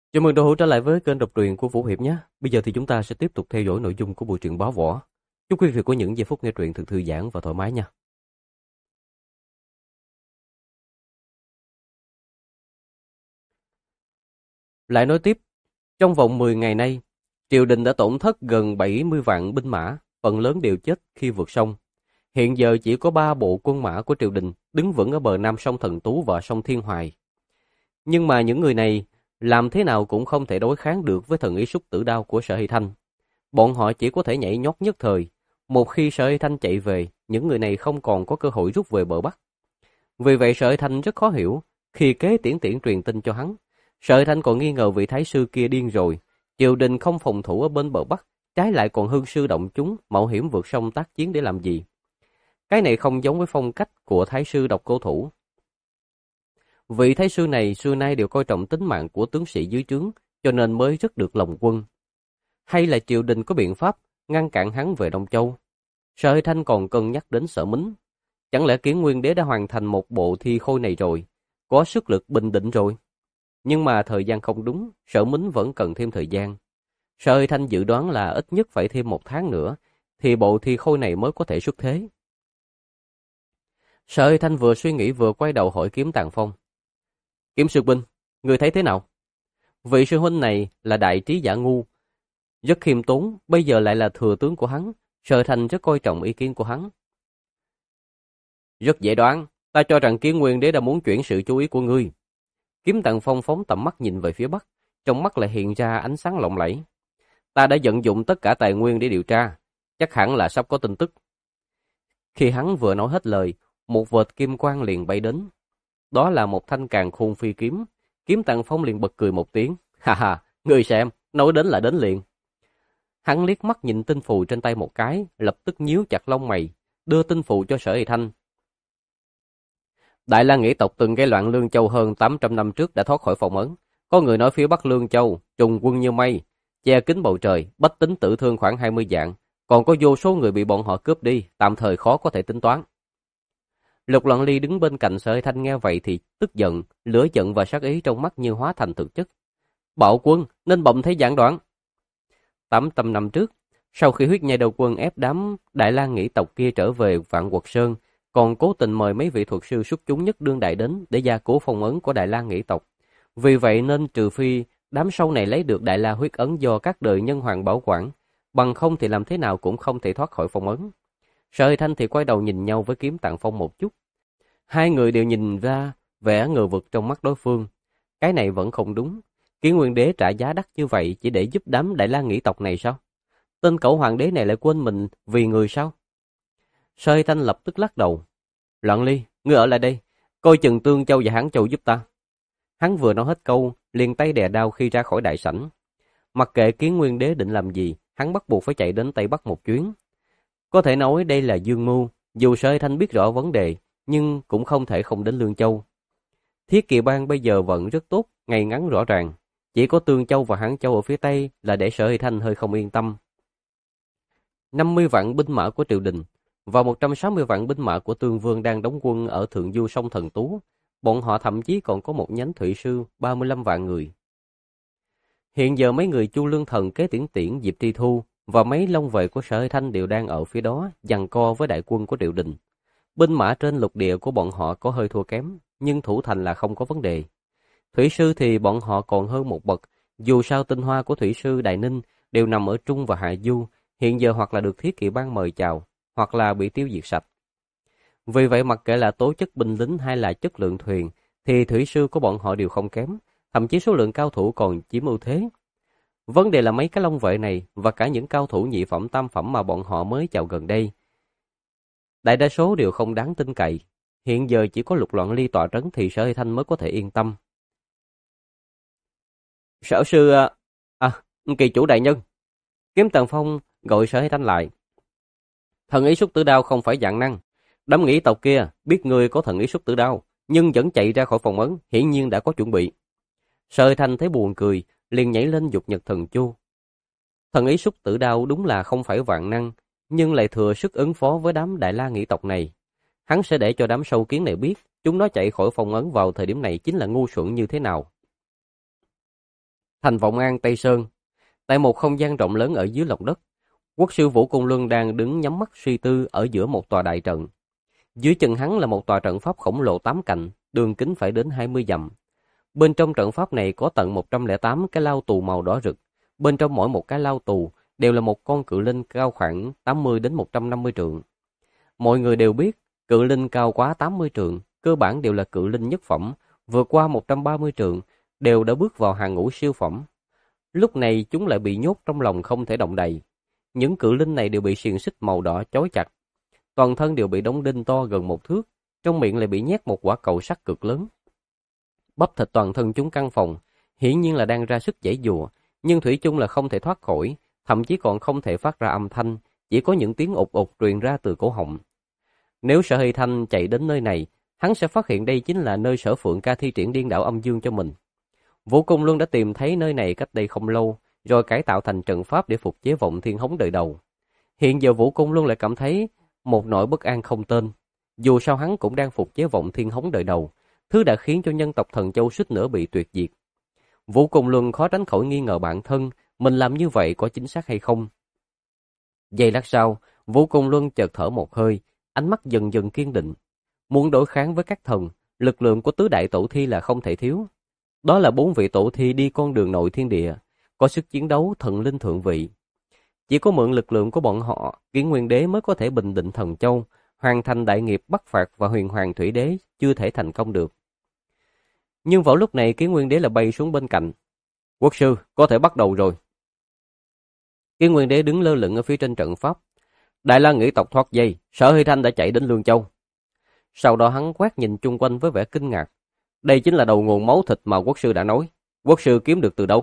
Chào mừng đội hữu trở lại với kênh đọc truyện của Vũ Hiệp nhé. Bây giờ thì chúng ta sẽ tiếp tục theo dõi nội dung của bộ truyện Bá Võ. Chúc quý vị có những giây phút nghe truyện thật thư giãn và thoải mái nha. Lại nói tiếp, trong vòng 10 ngày nay, triều đình đã tổn thất gần 70 vạn binh mã, phần lớn đều chết khi vượt sông. Hiện giờ chỉ có 3 bộ quân mã của triều đình đứng vững ở bờ nam sông Thần Tú và sông Thiên Hoài. Nhưng mà những người này làm thế nào cũng không thể đối kháng được với thần ý súc tử đao của Sở Hy Thanh. Bọn họ chỉ có thể nhảy nhót nhất thời. Một khi Sở Hy Thanh chạy về, những người này không còn có cơ hội rút về bờ Bắc. Vì vậy Sở Hy Thanh rất khó hiểu, khi Kế Tiễn Tiễn truyền tin cho hắn. Sở Hy Thanh còn nghi ngờ vị thái sư kia điên rồi, triều đình không phòng thủ ở bên bờ Bắc, trái lại còn hương sư động chúng, mạo hiểm vượt sông tác chiến để làm gì? Cái này không giống với phong cách của thái sư Độc Cô Thủ. Vị thái sư này xưa nay đều coi trọng tính mạng của tướng sĩ dưới trướng, cho nên mới rất được lòng quân. Hay là triều đình có biện pháp ngăn cản hắn về Đông Châu? Sở Hy Thanh còn cân nhắc đến Sở Mính. Chẳng lẽ Kiến Nguyên Đế đã hoàn thành một bộ thi khôi này rồi, có sức lực bình định rồi? Nhưng mà thời gian không đúng, Sở Mính vẫn cần thêm thời gian. Sở Hy Thanh dự đoán là ít nhất phải thêm 1 tháng nữa, thì bộ thi khôi này mới có thể xuất thế. Sở Hy Thanh vừa suy nghĩ vừa quay đầu hỏi Kiếm Tàng Phong. Kiếm sư huynh, người thấy thế nào? Vị sư huynh này là đại trí giả ngu, rất khiêm tốn, bây giờ lại là thừa tướng của hắn. Sở Thành rất coi trọng ý kiến của hắn. Rất dễ đoán, ta cho rằng Kiến Nguyên Đế đã muốn chuyển sự chú ý của ngươi. Kiếm Tàng Phong phóng tầm mắt nhìn về phía Bắc, trong mắt lại hiện ra ánh sáng lộng lẫy. Ta đã vận dụng tất cả tài nguyên để điều tra, chắc hẳn là sắp có tin tức. Khi hắn vừa nói hết lời, một vệt kim quang liền bay đến. Đó là một thanh càn khôn phi kiếm. Kiếm Tàng Phong liền bật cười một tiếng. Ha ha, ngươi xem, nói đến là đến liền. Hắn liếc mắt nhìn tinh phù trên tay một cái, lập tức nhíu chặt lông mày, đưa tinh phù cho Sở Hy Thanh. Đại La Nghĩ tộc từng gây loạn Lương Châu hơn 800 năm trước đã thoát khỏi phong ấn. Có người nói phía Bắc Lương Châu, trùng quân như mây, che kín bầu trời, bách tính tử thương khoảng 20 vạn, còn có vô số người bị bọn họ cướp đi, tạm thời khó có thể tính toán. Lục Loạn Ly đứng bên cạnh Sở Hy Thanh nghe vậy thì tức giận, lửa giận và sát ý trong mắt như hóa thành thực chất. Bạo quân, nên bậm thấy giảng đoạn. 800 năm trước, sau khi huyết nhai đầu quân ép đám Đại La Nghĩ tộc kia trở về Vạn Quật Sơn, còn cố tình mời mấy vị thuật sư xuất chúng nhất đương đại đến để gia cố phong ấn của Đại La Nghĩ tộc. Vì vậy nên trừ phi đám sau này lấy được Đại La huyết ấn do các đời nhân hoàng bảo quản, bằng không thì làm thế nào cũng không thể thoát khỏi phong ấn. Sở Hy Thanh thì quay đầu nhìn nhau với Kiếm Tàng Phong một chút. Hai người đều nhìn ra vẻ ngờ vực trong mắt đối phương. Cái này vẫn không đúng. Kiến Nguyên Đế trả giá đắt như vậy chỉ để giúp đám Đại La Nghĩ tộc này sao? Tên cẩu hoàng đế này lại quên mình vì người sao? Sở Hy Thanh lập tức lắc đầu. Loạn Ly, ngươi ở lại đây, coi chừng Tương Châu và Hán Châu giúp ta. Hắn vừa nói hết câu, liền tay đè đao khi ra khỏi đại sảnh. Mặc kệ Kiến Nguyên Đế định làm gì, hắn bắt buộc phải chạy đến Tây Bắc một chuyến. Có thể nói đây là dương mưu, dù Sở Hy Thanh biết rõ vấn đề, nhưng cũng không thể không đến Lương Châu. Thiết Kỵ Bang bây giờ vẫn rất tốt, ngày ngắn rõ ràng. Chỉ có Tương Châu và Hán Châu ở phía Tây là để Sở Hy Thanh hơi không yên tâm. 50 vạn binh mã của triều đình và 160 vạn binh mã của Tương Vương đang đóng quân ở thượng du sông Thần Tú. Bọn họ thậm chí còn có một nhánh thủy sư 35 vạn người. Hiện giờ mấy người Chu Lương Thần, Kế Tiễn Tiễn, Diệp Tri Thu và mấy long vệ của Sở Hy Thanh đều đang ở phía đó giằng co với đại quân của triều đình. Binh mã trên lục địa của bọn họ có hơi thua kém, nhưng thủ thành là không có vấn đề. Thủy sư thì bọn họ còn hơn một bậc, dù sao tinh hoa của thủy sư Đại Ninh đều nằm ở Trung và Hạ Du, hiện giờ hoặc là được Thiết Kỵ Bang mời chào, hoặc là bị tiêu diệt sạch. Vì vậy mặc kệ là tố chất binh lính hay là chất lượng thuyền, thì thủy sư của bọn họ đều không kém, thậm chí số lượng cao thủ còn chiếm ưu thế. Vấn đề là mấy cái long vệ này và cả những cao thủ nhị phẩm tam phẩm mà bọn họ mới chào gần đây, đại đa số đều không đáng tin cậy. Hiện giờ chỉ có Lục Loạn Ly tọa trấn thì Sở Hy Thanh mới có thể yên tâm. Sở sư... kỳ chủ đại nhân. Kiếm Tần Phong gọi Sở Hy Thanh lại. Thần ý xuất tử đao không phải dạng năng. Đám Nghĩ tộc kia biết ngươi có thần ý xuất tử đao, nhưng vẫn chạy ra khỏi phòng ấn, hiển nhiên đã có chuẩn bị. Sở Hy Thanh thấy buồn cười, liền nhảy lên dục nhật thần chu. Thần ý xuất tử đao đúng là không phải vạn năng, nhưng lại thừa sức ứng phó với đám Đại La Nghĩ tộc này. Hắn sẽ để cho đám sâu kiến này biết, chúng nó chạy khỏi phòng ấn vào thời điểm này chính là ngu xuẩn như thế nào. Thành Vọng An, Tây Sơn. Tại một không gian rộng lớn ở dưới lòng đất, quốc sư Vũ Côn Luân đang đứng nhắm mắt suy tư ở giữa một tòa đại trận. Dưới chân hắn là một tòa trận pháp khổng lồ 8 cạnh, đường kính phải đến 20 dặm. Bên trong trận pháp này có tận 108 cái lao tù màu đỏ rực. Bên trong mỗi một cái lao tù đều là một con cự linh cao khoảng 80 đến 150 trượng. Mọi người đều biết, cự linh cao quá 80 trượng, cơ bản đều là cự linh nhất phẩm, vượt qua 130 trượng, đều đã bước vào hàng ngũ siêu phẩm. Lúc này chúng lại bị nhốt trong lòng không thể động đậy. Những cự linh này đều bị xiềng xích màu đỏ chói chặt. Toàn thân đều bị đóng đinh to gần 1 thước, trong miệng lại bị nhét một quả cầu sắt cực lớn. Bắp thịt toàn thân chúng căng phồng, hiển nhiên là đang ra sức giãy giụa, nhưng thủy chung là không thể thoát khỏi, thậm chí còn không thể phát ra âm thanh, chỉ có những tiếng ụt ụt truyền ra từ cổ họng. Nếu Sở Hy Thanh chạy đến nơi này, hắn sẽ phát hiện đây chính là nơi Sở Phượng Ca thi triển điên đảo âm dương cho mình. Vũ Công Luân đã tìm thấy nơi này cách đây không lâu, rồi cải tạo thành trận pháp để phục chế Vọng Thiên Hống đời đầu. Hiện giờ Vũ Công Luân lại cảm thấy một nỗi bất an không tên. Dù sao hắn cũng đang phục chế Vọng Thiên Hống đời đầu, thứ đã khiến cho nhân tộc Thần Châu suýt nữa bị tuyệt diệt. Vũ Công Luân khó tránh khỏi nghi ngờ bản thân, mình làm như vậy có chính xác hay không. Giây lát sau, Vũ Công Luân chợt thở một hơi, ánh mắt dần dần kiên định. Muốn đối kháng với các thần, lực lượng của tứ đại tổ thi là không thể thiếu. Đó là 4 vị tổ thi đi con đường nội thiên địa, có sức chiến đấu thần linh thượng vị. Chỉ có mượn lực lượng của bọn họ, Kiến Nguyên Đế mới có thể bình định Thần Châu, hoàn thành đại nghiệp bắt phạt và Huyền Hoàng Thủy Đế chưa thể thành công được. Nhưng vào lúc này Kiến Nguyên Đế là bay xuống bên cạnh. Quốc sư, có thể bắt đầu rồi. Kiến Nguyên Đế đứng lơ lửng ở phía trên trận pháp. Đại La nghĩ tộc thoát dây, Sở Hy Thanh đã chạy đến Lương Châu. Sau đó hắn quét nhìn chung quanh với vẻ kinh ngạc. Đây chính là đầu nguồn máu thịt mà quốc sư đã nói. Quốc sư kiếm được từ đâu?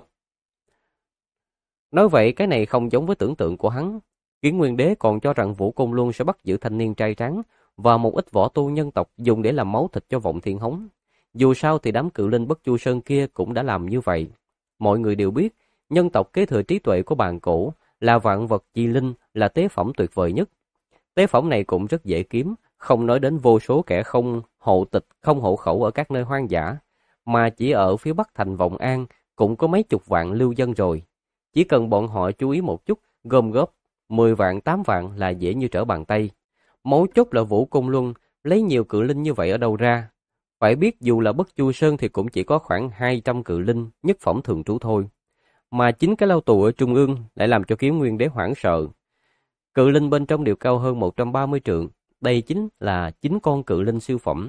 Nói vậy cái này không giống với tưởng tượng của hắn. Kiến Nguyên Đế còn cho rằng Vũ Côn Luân sẽ bắt giữ thanh niên trai trắng và một ít võ tu nhân tộc dùng để làm máu thịt cho Vọng Thiên Hống. Dù sao thì đám cự linh Bất Chu Sơn kia cũng đã làm như vậy. Mọi người đều biết, nhân tộc kế thừa trí tuệ của bàn cổ là vạn vật chi linh, là tế phẩm tuyệt vời nhất. Tế phẩm này cũng rất dễ kiếm, không nói đến vô số kẻ không hộ tịch, không hộ khẩu ở các nơi hoang dã, mà chỉ ở phía bắc thành Vọng An cũng có mấy chục vạn lưu dân rồi. Chỉ cần bọn họ chú ý một chút, gom góp 10 vạn 8 vạn là dễ như trở bàn tay. Mấu chốt là Vũ Công Luân lấy nhiều cự linh như vậy ở đâu ra? Phải biết dù là Bất Chu Sơn thì cũng chỉ có khoảng 200 cự linh nhất phẩm thường trú thôi. Mà chính cái lao tù ở trung ương lại làm cho Kiến Nguyên Đế hoảng sợ. Cự linh bên trong đều cao hơn 130 trượng, đây chính là 9 con cự linh siêu phẩm.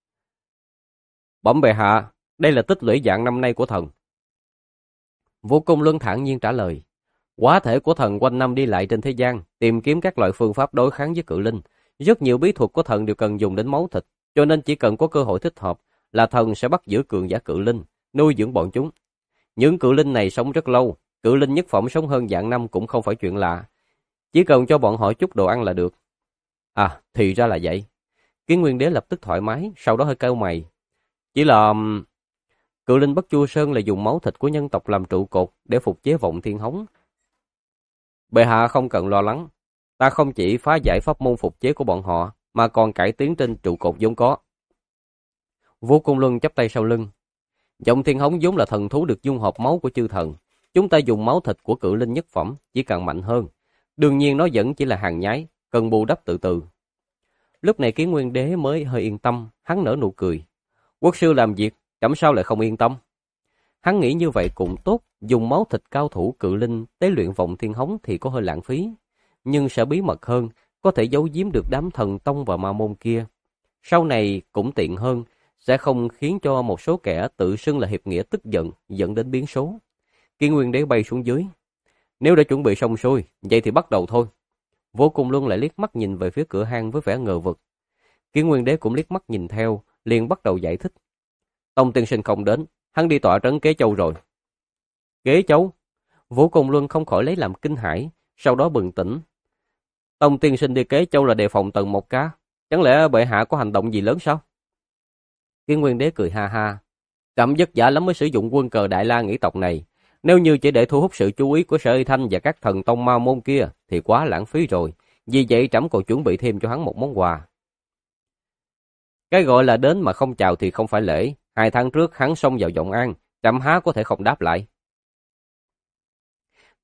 Bẩm bệ hạ, đây là tích lũy dạng năm nay của thần. Vũ Công Luân thản nhiên trả lời. Quá thể của thần quanh năm đi lại trên thế gian, tìm kiếm các loại phương pháp đối kháng với cự linh. Rất nhiều bí thuật của thần đều cần dùng đến máu thịt, cho nên chỉ cần có cơ hội thích hợp là thần sẽ bắt giữ cường giả cự linh, nuôi dưỡng bọn chúng. Những cự linh này sống rất lâu, cự linh nhất phẩm sống hơn vạn năm cũng không phải chuyện lạ. Chỉ cần cho bọn họ chút đồ ăn là được. À, thì ra là vậy. Kiến Nguyên Đế lập tức thoải mái, sau đó hơi cau mày. Chỉ là cự linh Bất Chu Sơn là dùng máu thịt của nhân tộc làm trụ cột để phục chế Vọng Thiên Hống. Bệ hạ không cần lo lắng, ta không chỉ phá giải pháp môn phục chế của bọn họ, mà còn cải tiến trên trụ cột vốn có. Vũ Công Luân chắp tay sau lưng. Vọng Thiên Hống vốn là thần thú được dung hợp máu của chư thần. Chúng ta dùng máu thịt của cự linh nhất phẩm, chỉ cần mạnh hơn. Đương nhiên nó vẫn chỉ là hàng nhái, cần bù đắp từ từ. Lúc này Kiến Nguyên Đế mới hơi yên tâm, hắn nở nụ cười. Quốc sư làm việc, trẫm sao lại không yên tâm? Hắn nghĩ như vậy cũng tốt, dùng máu thịt cao thủ cự linh tế luyện Vọng Thiên Hống thì có hơi lãng phí, nhưng sẽ bí mật hơn, có thể giấu giếm được đám thần tông và ma môn kia. Sau này cũng tiện hơn, sẽ không khiến cho một số kẻ tự xưng là hiệp nghĩa tức giận, dẫn đến biến số. Kiến Nguyên Đế bay xuống dưới. Nếu đã chuẩn bị xong xuôi, vậy thì bắt đầu thôi. Vô Cùng Luân lại liếc mắt nhìn về phía cửa hang với vẻ ngờ vực. Kiến Nguyên Đế cũng liếc mắt nhìn theo, liền bắt đầu giải thích. Tông tiên sinh không đến, hắn đi tọa trấn Kế Châu rồi. Kế Châu? Vũ Công Luân không khỏi lấy làm kinh hãi, sau đó bừng tỉnh. Tông tiên sinh đi Kế Châu là đề phòng Tần Mộc Ca, chẳng lẽ bệ hạ có hành động gì lớn sao? Kiến Nguyên Đế cười ha ha. Trẫm vất vả lắm mới sử dụng quân cờ Đại La nghĩ tộc này. Nếu như chỉ để thu hút sự chú ý của Sở Hy Thanh và các thần tông ma môn kia thì quá lãng phí rồi. Vì vậy trẫm còn chuẩn bị thêm cho hắn một món quà. Cái gọi là đến mà không chào thì không phải lễ. 2 tháng trước hắn xông vào Vọng An, trẫm há có thể không đáp lại.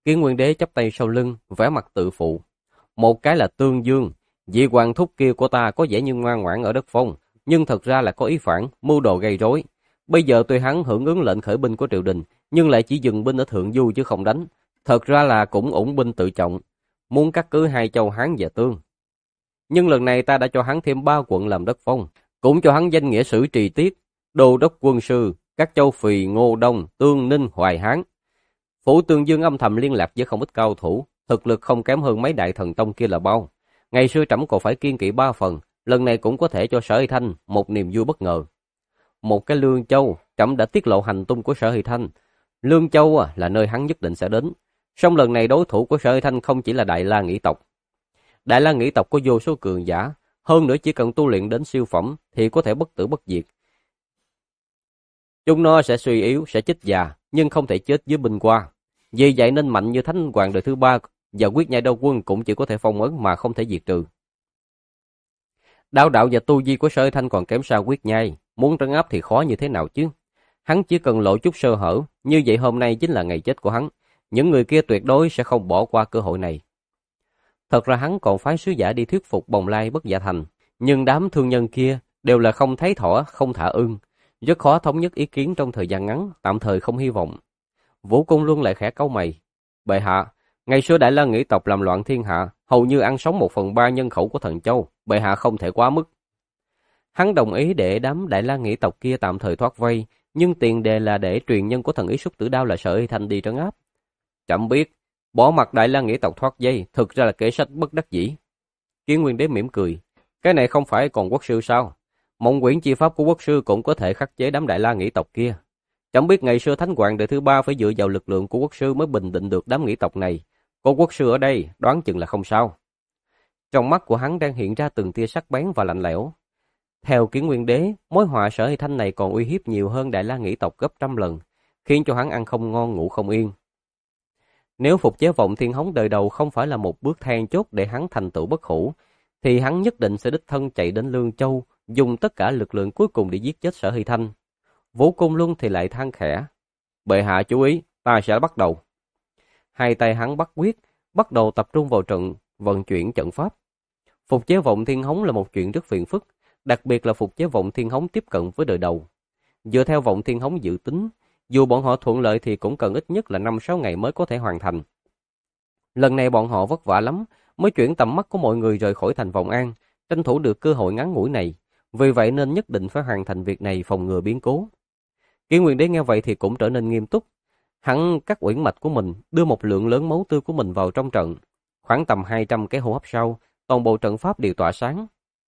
Kiến Nguyên Đế chắp tay sau lưng, vẻ mặt tự phụ. Một cái là Tương Dương, vị hoàng thúc kia của ta có vẻ như ngoan ngoãn ở đất Phong, nhưng thật ra là có ý phản, mưu đồ gây rối. Bây giờ tuy hắn hưởng ứng lệnh khởi binh của triều đình, nhưng lại chỉ dừng binh ở Thượng Du chứ không đánh. Thật ra là cũng ủng binh tự trọng, muốn cắt cứ hai châu Hán và Tương. Nhưng lần này ta đã cho hắn thêm 3 quận làm đất Phong, cũng cho hắn danh nghĩa sử trì tiết, đô đốc quân sư, các châu Phì, Ngô Đông, Tương Ninh, Hoài Hán. Phủ Tương Dương âm thầm liên lạc với không ít cao thủ, thực lực không kém hơn mấy đại thần tông kia là bao. Ngày xưa trẫm còn phải kiêng kỵ 3 phần, lần này cũng có thể cho Sở Hy Thanh một niềm vui bất ngờ. Một cái Lương Châu, trẫm đã tiết lộ hành tung của Sở Hy Thanh. Lương Châu là nơi hắn nhất định sẽ đến. Song lần này đối thủ của Sở Hy Thanh không chỉ là Đại La Nghĩ tộc. Đại La Nghĩ tộc có vô số cường giả, hơn nữa chỉ cần tu luyện đến siêu phẩm thì có thể bất tử bất diệt. Chúng nó sẽ suy yếu, sẽ chết già, nhưng không thể chết dưới binh qua. Vì vậy nên mạnh như Thánh Hoàng đời thứ 3 và Quyết Nhai Đao Quân cũng chỉ có thể phong ấn mà không thể diệt trừ. Đao đạo và tu vi của Sở Thanh còn kém xa Quyết Nhai, muốn trấn áp thì khó như thế nào chứ? Hắn chỉ cần lộ chút sơ hở, như vậy hôm nay chính là ngày chết của hắn. Những người kia tuyệt đối sẽ không bỏ qua cơ hội này. Thật ra hắn còn phái sứ giả đi thuyết phục Bồng Lai Bất Dạ Thành, nhưng đám thương nhân kia đều là không thấy thỏ, không thả ưng, rất khó thống nhất ý kiến trong thời gian ngắn, tạm thời không hy vọng. Vũ Cung Luân lại khẽ cau mày. Bệ hạ, ngày xưa Đại La Nghĩ tộc làm loạn thiên hạ, hầu như ăn sống 1/3 nhân khẩu của Thần Châu, bệ hạ không thể quá mức. Hắn đồng ý để đám Đại La Nghĩ tộc kia tạm thời thoát vây, nhưng tiền đề là để truyền nhân của thần ý Xúc Tử Đao là Sở Hy Thanh đi trấn áp. Trẫm biết, bỏ mặt Đại La Nghĩ tộc thoát vây, thực ra là kế sách bất đắc dĩ. Kiến Nguyên Đế mỉm cười. Cái này không phải còn quốc sư sao? Mộng quyển chi pháp của quốc sư cũng có thể khắc chế đám Đại La Nghĩ tộc kia. Chẳng biết ngày xưa Thánh Hoàng đời thứ 3 phải dựa vào lực lượng của quốc sư mới bình định được đám Nghĩ tộc này. Có quốc sư ở đây, đoán chừng là không sao. Trong mắt của hắn đang hiện ra từng tia sắc bén và lạnh lẽo. Theo Kiến Nguyên Đế, mối họa Sở Hy Thanh này còn uy hiếp nhiều hơn Đại La Nghĩ tộc gấp trăm lần, khiến cho hắn ăn không ngon ngủ không yên. Nếu phục chế Vọng Thiên Hống đời đầu không phải là một bước then chốt để hắn thành tựu bất hủ, thì hắn nhất định sẽ đích thân chạy đến Lương Châu, dùng tất cả lực lượng cuối cùng để giết chết Sở Hy Thanh. Vũ Cung Luân thì lại than khẽ. Bệ hạ chú ý, ta sẽ bắt đầu. Hai tay hắn bắt quyết, bắt đầu tập trung vào trận, vận chuyển trận pháp. Phục chế Vọng Thiên Hống là một chuyện rất phiền phức, đặc biệt là phục chế Vọng Thiên Hống tiếp cận với đời đầu. Dựa theo Vọng Thiên Hống dự tính, dù bọn họ thuận lợi thì cũng cần ít nhất là 5-6 ngày mới có thể hoàn thành. Lần này bọn họ vất vả lắm, mới chuyển tầm mắt của mọi người rời khỏi thành Vọng An, tranh thủ được cơ hội ngắn ngủi này. Vì vậy nên nhất định phải hoàn thành việc này phòng ngừa biến cố. Kiến Nguyên Đế nghe vậy thì cũng trở nên nghiêm túc. Hắn cắt uyển mạch của mình, đưa một lượng lớn máu tươi của mình vào trong trận. Khoảng tầm 200 cái hô hấp sau, toàn bộ trận pháp đều tỏa sáng.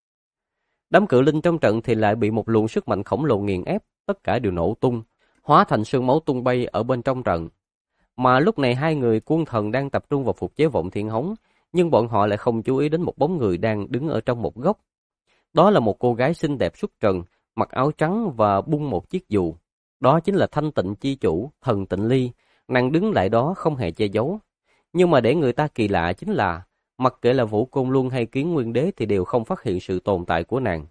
Đám cự linh trong trận thì lại bị một luồng sức mạnh khổng lồ nghiền ép, tất cả đều nổ tung, hóa thành sương máu tung bay ở bên trong trận. Mà lúc này hai người quân thần đang tập trung vào phục chế Vọng Thiên Hống, nhưng bọn họ lại không chú ý đến một bóng người đang đứng ở trong một góc. Đó là một cô gái xinh đẹp xuất trần, mặc áo trắng và bung một chiếc dù. Đó chính là Thanh Tịnh chi chủ, Thần Tịnh Ly, nàng đứng lại đó không hề che giấu. Nhưng mà để người ta kỳ lạ chính là, mặc kệ là Vũ Côn Luân hay Kiến Nguyên Đế thì đều không phát hiện sự tồn tại của nàng.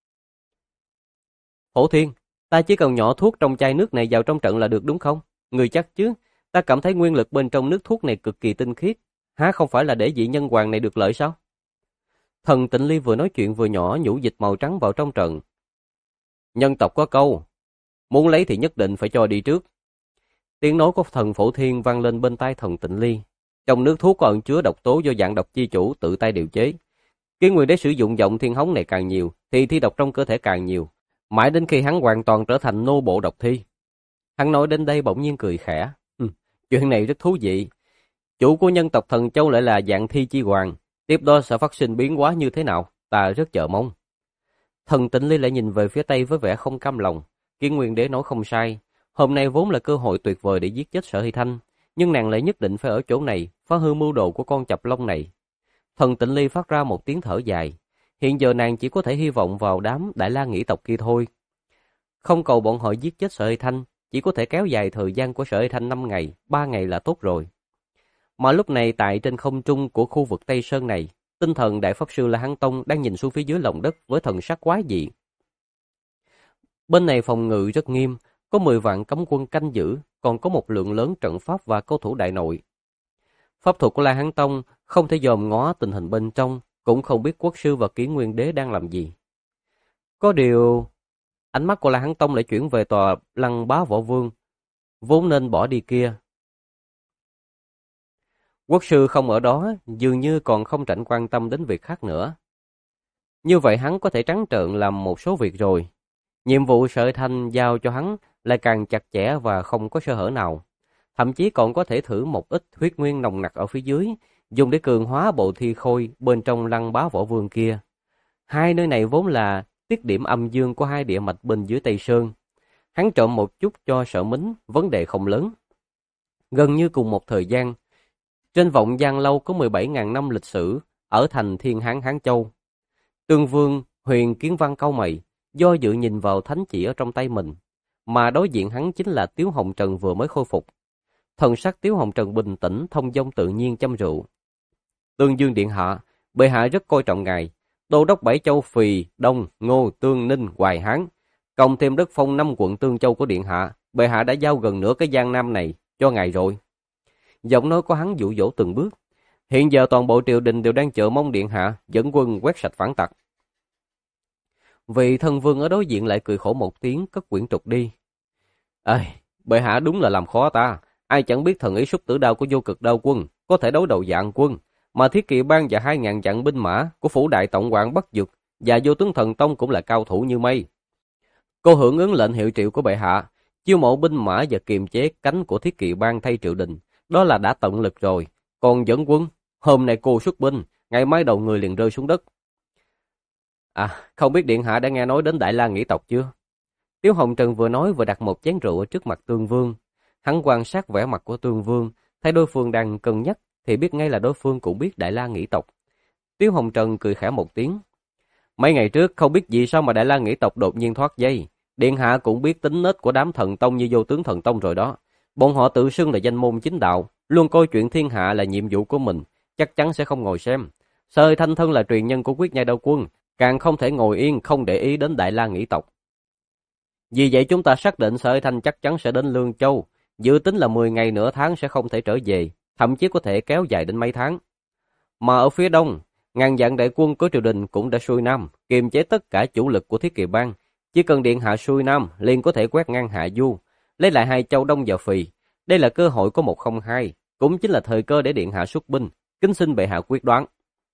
Hổ Thiên, ta chỉ cần nhỏ thuốc trong chai nước này vào trong trận là được đúng không? Người chắc chứ, ta cảm thấy nguyên lực bên trong nước thuốc này cực kỳ tinh khiết, há không phải là để vị nhân hoàng này được lợi sao? Thần Tịnh Ly vừa nói chuyện vừa nhỏ nhũ dịch màu trắng vào trong trận. Nhân tộc có câu, muốn lấy thì nhất định phải cho đi trước. Tiếng nói của thần Phổ Thiên vang lên bên tai thần Tịnh Ly. Trong nước thuốc có ẩn chứa độc tố do dạng độc chi chủ tự tay điều chế. Kiến Nguyên Đế sử dụng Vọng Thiên Hống này càng nhiều, thì thi độc trong cơ thể càng nhiều, mãi đến khi hắn hoàn toàn trở thành nô bộ độc thi. Hắn nói đến đây bỗng nhiên cười khẽ. Chuyện này rất thú vị. Chủ của nhân tộc Thần Châu lại là dạng thi chi hoàng, tiếp đó sẽ phát sinh biến hóa như thế nào, ta rất chờ mong. Thần Tịnh Ly lại nhìn về phía Tây với vẻ không cam lòng. Kiến Nguyên Đế nói không sai, hôm nay vốn là cơ hội tuyệt vời để giết chết Sở Hy Thanh, nhưng nàng lại nhất định phải ở chỗ này, phá hư mưu đồ của con chập lông này. Thần Tịnh Ly phát ra một tiếng thở dài. Hiện giờ nàng chỉ có thể hy vọng vào đám Đại La Nghĩ tộc kia thôi. Không cầu bọn họ giết chết Sở Hy Thanh, chỉ có thể kéo dài thời gian của Sở Hy Thanh 5 ngày, 3 ngày là tốt rồi. Mà lúc này tại trên không trung của khu vực Tây Sơn này, tinh thần Đại Pháp Sư La Hán Tông đang nhìn xuống phía dưới lòng đất với thần sắc quái dị. Bên này phòng ngự rất nghiêm, có 10 vạn cấm quân canh giữ, còn có một lượng lớn trận pháp và cao thủ đại nội. Pháp thuật của La Hán Tông không thể dòm ngó tình hình bên trong, cũng không biết quốc sư và Kỷ Nguyên Đế đang làm gì. Có điều, ánh mắt của La Hán Tông lại chuyển về tòa Lăng Bá Võ Vương, vốn nên bỏ đi kia. Quốc sư không ở đó, dường như còn không rảnh quan tâm đến việc khác nữa. Như vậy hắn có thể trắng trợn làm một số việc rồi. Nhiệm vụ Sở Thanh giao cho hắn lại càng chặt chẽ và không có sơ hở nào. Thậm chí còn có thể thử một ít huyết nguyên nồng nặc ở phía dưới, dùng để cường hóa bộ thi khôi bên trong Lăng Bá Võ Vương kia. Hai nơi này vốn là tiết điểm âm dương của hai địa mạch bên dưới Tây Sơn. Hắn trộm một chút cho Sở Mính, vấn đề không lớn. Gần như cùng một thời gian, trên Vọng Giang Lâu có 17.000 năm lịch sử, ở thành Thiên Hán Hán Châu. Tương Vương, Huyền Kiến Văn cau mày, do dự nhìn vào thánh chỉ ở trong tay mình, mà đối diện hắn chính là Tiếu Hồng Trần vừa mới khôi phục. Thần sắc Tiếu Hồng Trần bình tĩnh, thông dong tự nhiên châm rượu. Tương Dương điện hạ, bệ hạ rất coi trọng ngài. Đô đốc 7 châu Phì, Đông, Ngô, Tương, Ninh, Hoài Hán, cộng thêm đất phong 5 quận Tương Châu của điện hạ, bệ hạ đã giao gần nửa cái Giang Nam này cho ngài rồi. Giọng nói của hắn dụ dỗ từng bước. Hiện giờ toàn bộ triều đình đều đang chờ mong điện hạ dẫn quân quét sạch phản tặc. Vị thân vương ở đối diện lại cười khổ một tiếng, cất quyển trục đi. Bệ hạ đúng là làm khó ta. Ai chẳng biết thần ý Súc Tử Đao của Vô Cực Đao quân có thể đấu đầu Vạn quân, mà Thiết Kỵ Bang và 2.000 vạn binh mã của phủ đại tổng quản Bắc Dực và Vô Tướng Thần Tông cũng là cao thủ như mây. Cô hưởng ứng lệnh hiệu triệu của bệ hạ, chiêu mộ binh mã và kiềm chế cánh của Thiết Kỵ Bang thay triều đình, đó là đã tận lực rồi. Còn dẫn quân, hôm nay cô xuất binh, ngày mai đầu người liền rơi xuống đất. Không biết điện hạ đã nghe nói đến Đại La Nghĩ tộc chưa? Tiếu Hồng Trần vừa nói vừa đặt một chén rượu ở trước mặt Tương Vương. Hắn quan sát vẻ mặt của Tương Vương, thấy đối phương đang cân nhắc thì biết ngay là đối phương cũng biết Đại La Nghĩ tộc. Tiếu Hồng Trần cười khẽ một tiếng. Mấy ngày trước không biết vì sao mà Đại La Nghĩ tộc đột nhiên thoát dây. Điện hạ cũng biết tính nết của đám thần tông như Vô Tướng Thần Tông rồi đó. Bọn họ tự xưng là danh môn chính đạo, luôn coi chuyện thiên hạ là nhiệm vụ của mình, chắc chắn sẽ không ngồi xem. Sơi Thanh thân là truyền nhân của Quyết Nhai Đao quân, càng không thể ngồi yên không để ý đến Đại La Nghĩ tộc. Vì vậy chúng ta xác định Sơi Thanh chắc chắn sẽ đến Lương Châu, dự tính là 10 ngày nửa tháng sẽ không thể trở về, thậm chí có thể kéo dài đến mấy tháng. Mà ở phía đông, ngàn vạn đại quân của triều đình cũng đã xuôi nam, kiềm chế tất cả chủ lực của Thiết Kỵ Bang. Chỉ cần điện hạ xuôi nam, liền có thể quét ngang Hạ Du, lấy lại hai châu Đông và Phì. Đây là cơ hội có 102, cũng chính là thời cơ để điện hạ xuất binh, kính xin bệ hạ quyết đoán.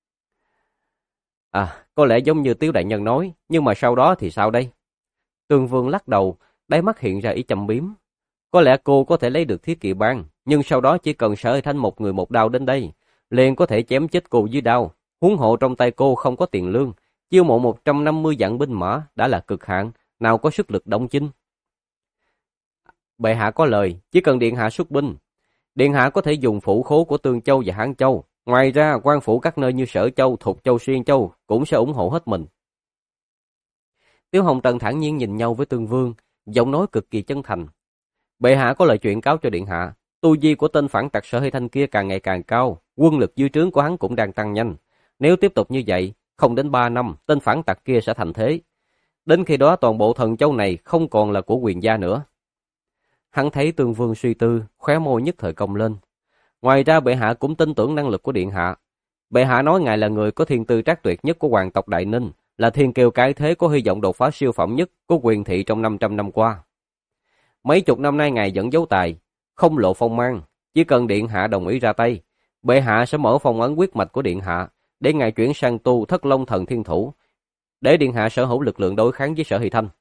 Có lẽ giống như Tiếu đại nhân nói, nhưng mà sau đó thì sao đây? Tương Vương lắc đầu, đáy mắt hiện ra ý châm biếm. Có lẽ cô có thể lấy được Thiết Kỵ Bang, nhưng sau đó chỉ cần Sở Thanh một người một đao đến đây, liền có thể chém chết cô dưới đao. Huống hộ trong tay cô không có tiền lương, chiêu mộ 150 vạn binh mã đã là cực hạn, nào có sức lực đông chinh. Bệ hạ có lời, chỉ cần điện hạ xuất binh, điện hạ có thể dùng phủ khố của Tương Châu và Hán Châu. Ngoài ra, quan phủ các nơi như Sở Châu, Thục Châu, Xuyên Châu cũng sẽ ủng hộ hết mình. Tiếu Hồng Trần thản nhiên nhìn nhau với Tương Vương, giọng nói cực kỳ chân thành. Bệ hạ có lời chuyện cáo cho điện hạ. Tu vi của tên phản tặc Sở Hy Thanh kia càng ngày càng cao, quân lực dưới trướng của hắn cũng đang tăng nhanh. Nếu tiếp tục như vậy, không đến 3 năm, tên phản tặc kia sẽ thành thế. Đến khi đó toàn bộ Thần Châu này không còn là của Quyền gia nữa. Hắn thấy Tương Vương suy tư, khóe môi nhất thời cong lên. Ngoài ra bệ hạ cũng tin tưởng năng lực của điện hạ. Bệ hạ nói ngài là người có thiên tư trác tuyệt nhất của hoàng tộc Đại Ninh, là thiên kiêu cái thế có hy vọng đột phá siêu phẩm nhất của Quyền thị trong 500 năm qua. Mấy chục năm nay ngài vẫn giấu tài, không lộ phong mang, chỉ cần điện hạ đồng ý ra tay, bệ hạ sẽ mở phong ấn quyết mạch của điện hạ, để ngài chuyển sang tu Thất Long Thần Thiên Thủ, để điện hạ sở hữu lực lượng đối kháng với Sở Hy Thanh.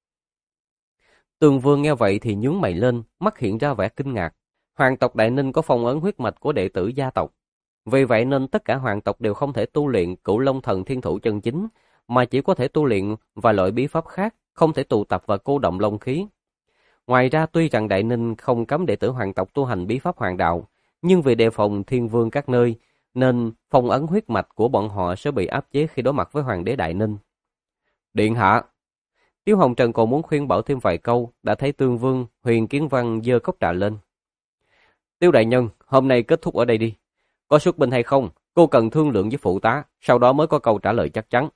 Tương Vương nghe vậy thì nhướng mày lên, mắt hiện ra vẻ kinh ngạc. Hoàng tộc Đại Ninh có phong ấn huyết mạch của đệ tử gia tộc, vì vậy nên tất cả hoàng tộc đều không thể tu luyện Cửu Long Thần Thiên Thủ chân chính, mà chỉ có thể tu luyện vài loại bí pháp khác, không thể tụ tập và cô động long khí. Ngoài ra tuy rằng Đại Ninh không cấm đệ tử hoàng tộc tu hành bí pháp hoàng đạo, nhưng vì đề phòng thiên vương các nơi, nên phong ấn huyết mạch của bọn họ sẽ bị áp chế khi đối mặt với hoàng đế Đại Ninh. Điện hạ! Tiếu Hồng Trần còn muốn khuyên bảo thêm vài câu, đã thấy Tương Vương, Huyền Kiến Văn giơ cốc trà lên. Tiếu đại nhân, hôm nay kết thúc ở đây đi. Có xuất binh hay không, cô cần thương lượng với phụ tá, sau đó mới có câu trả lời chắc chắn.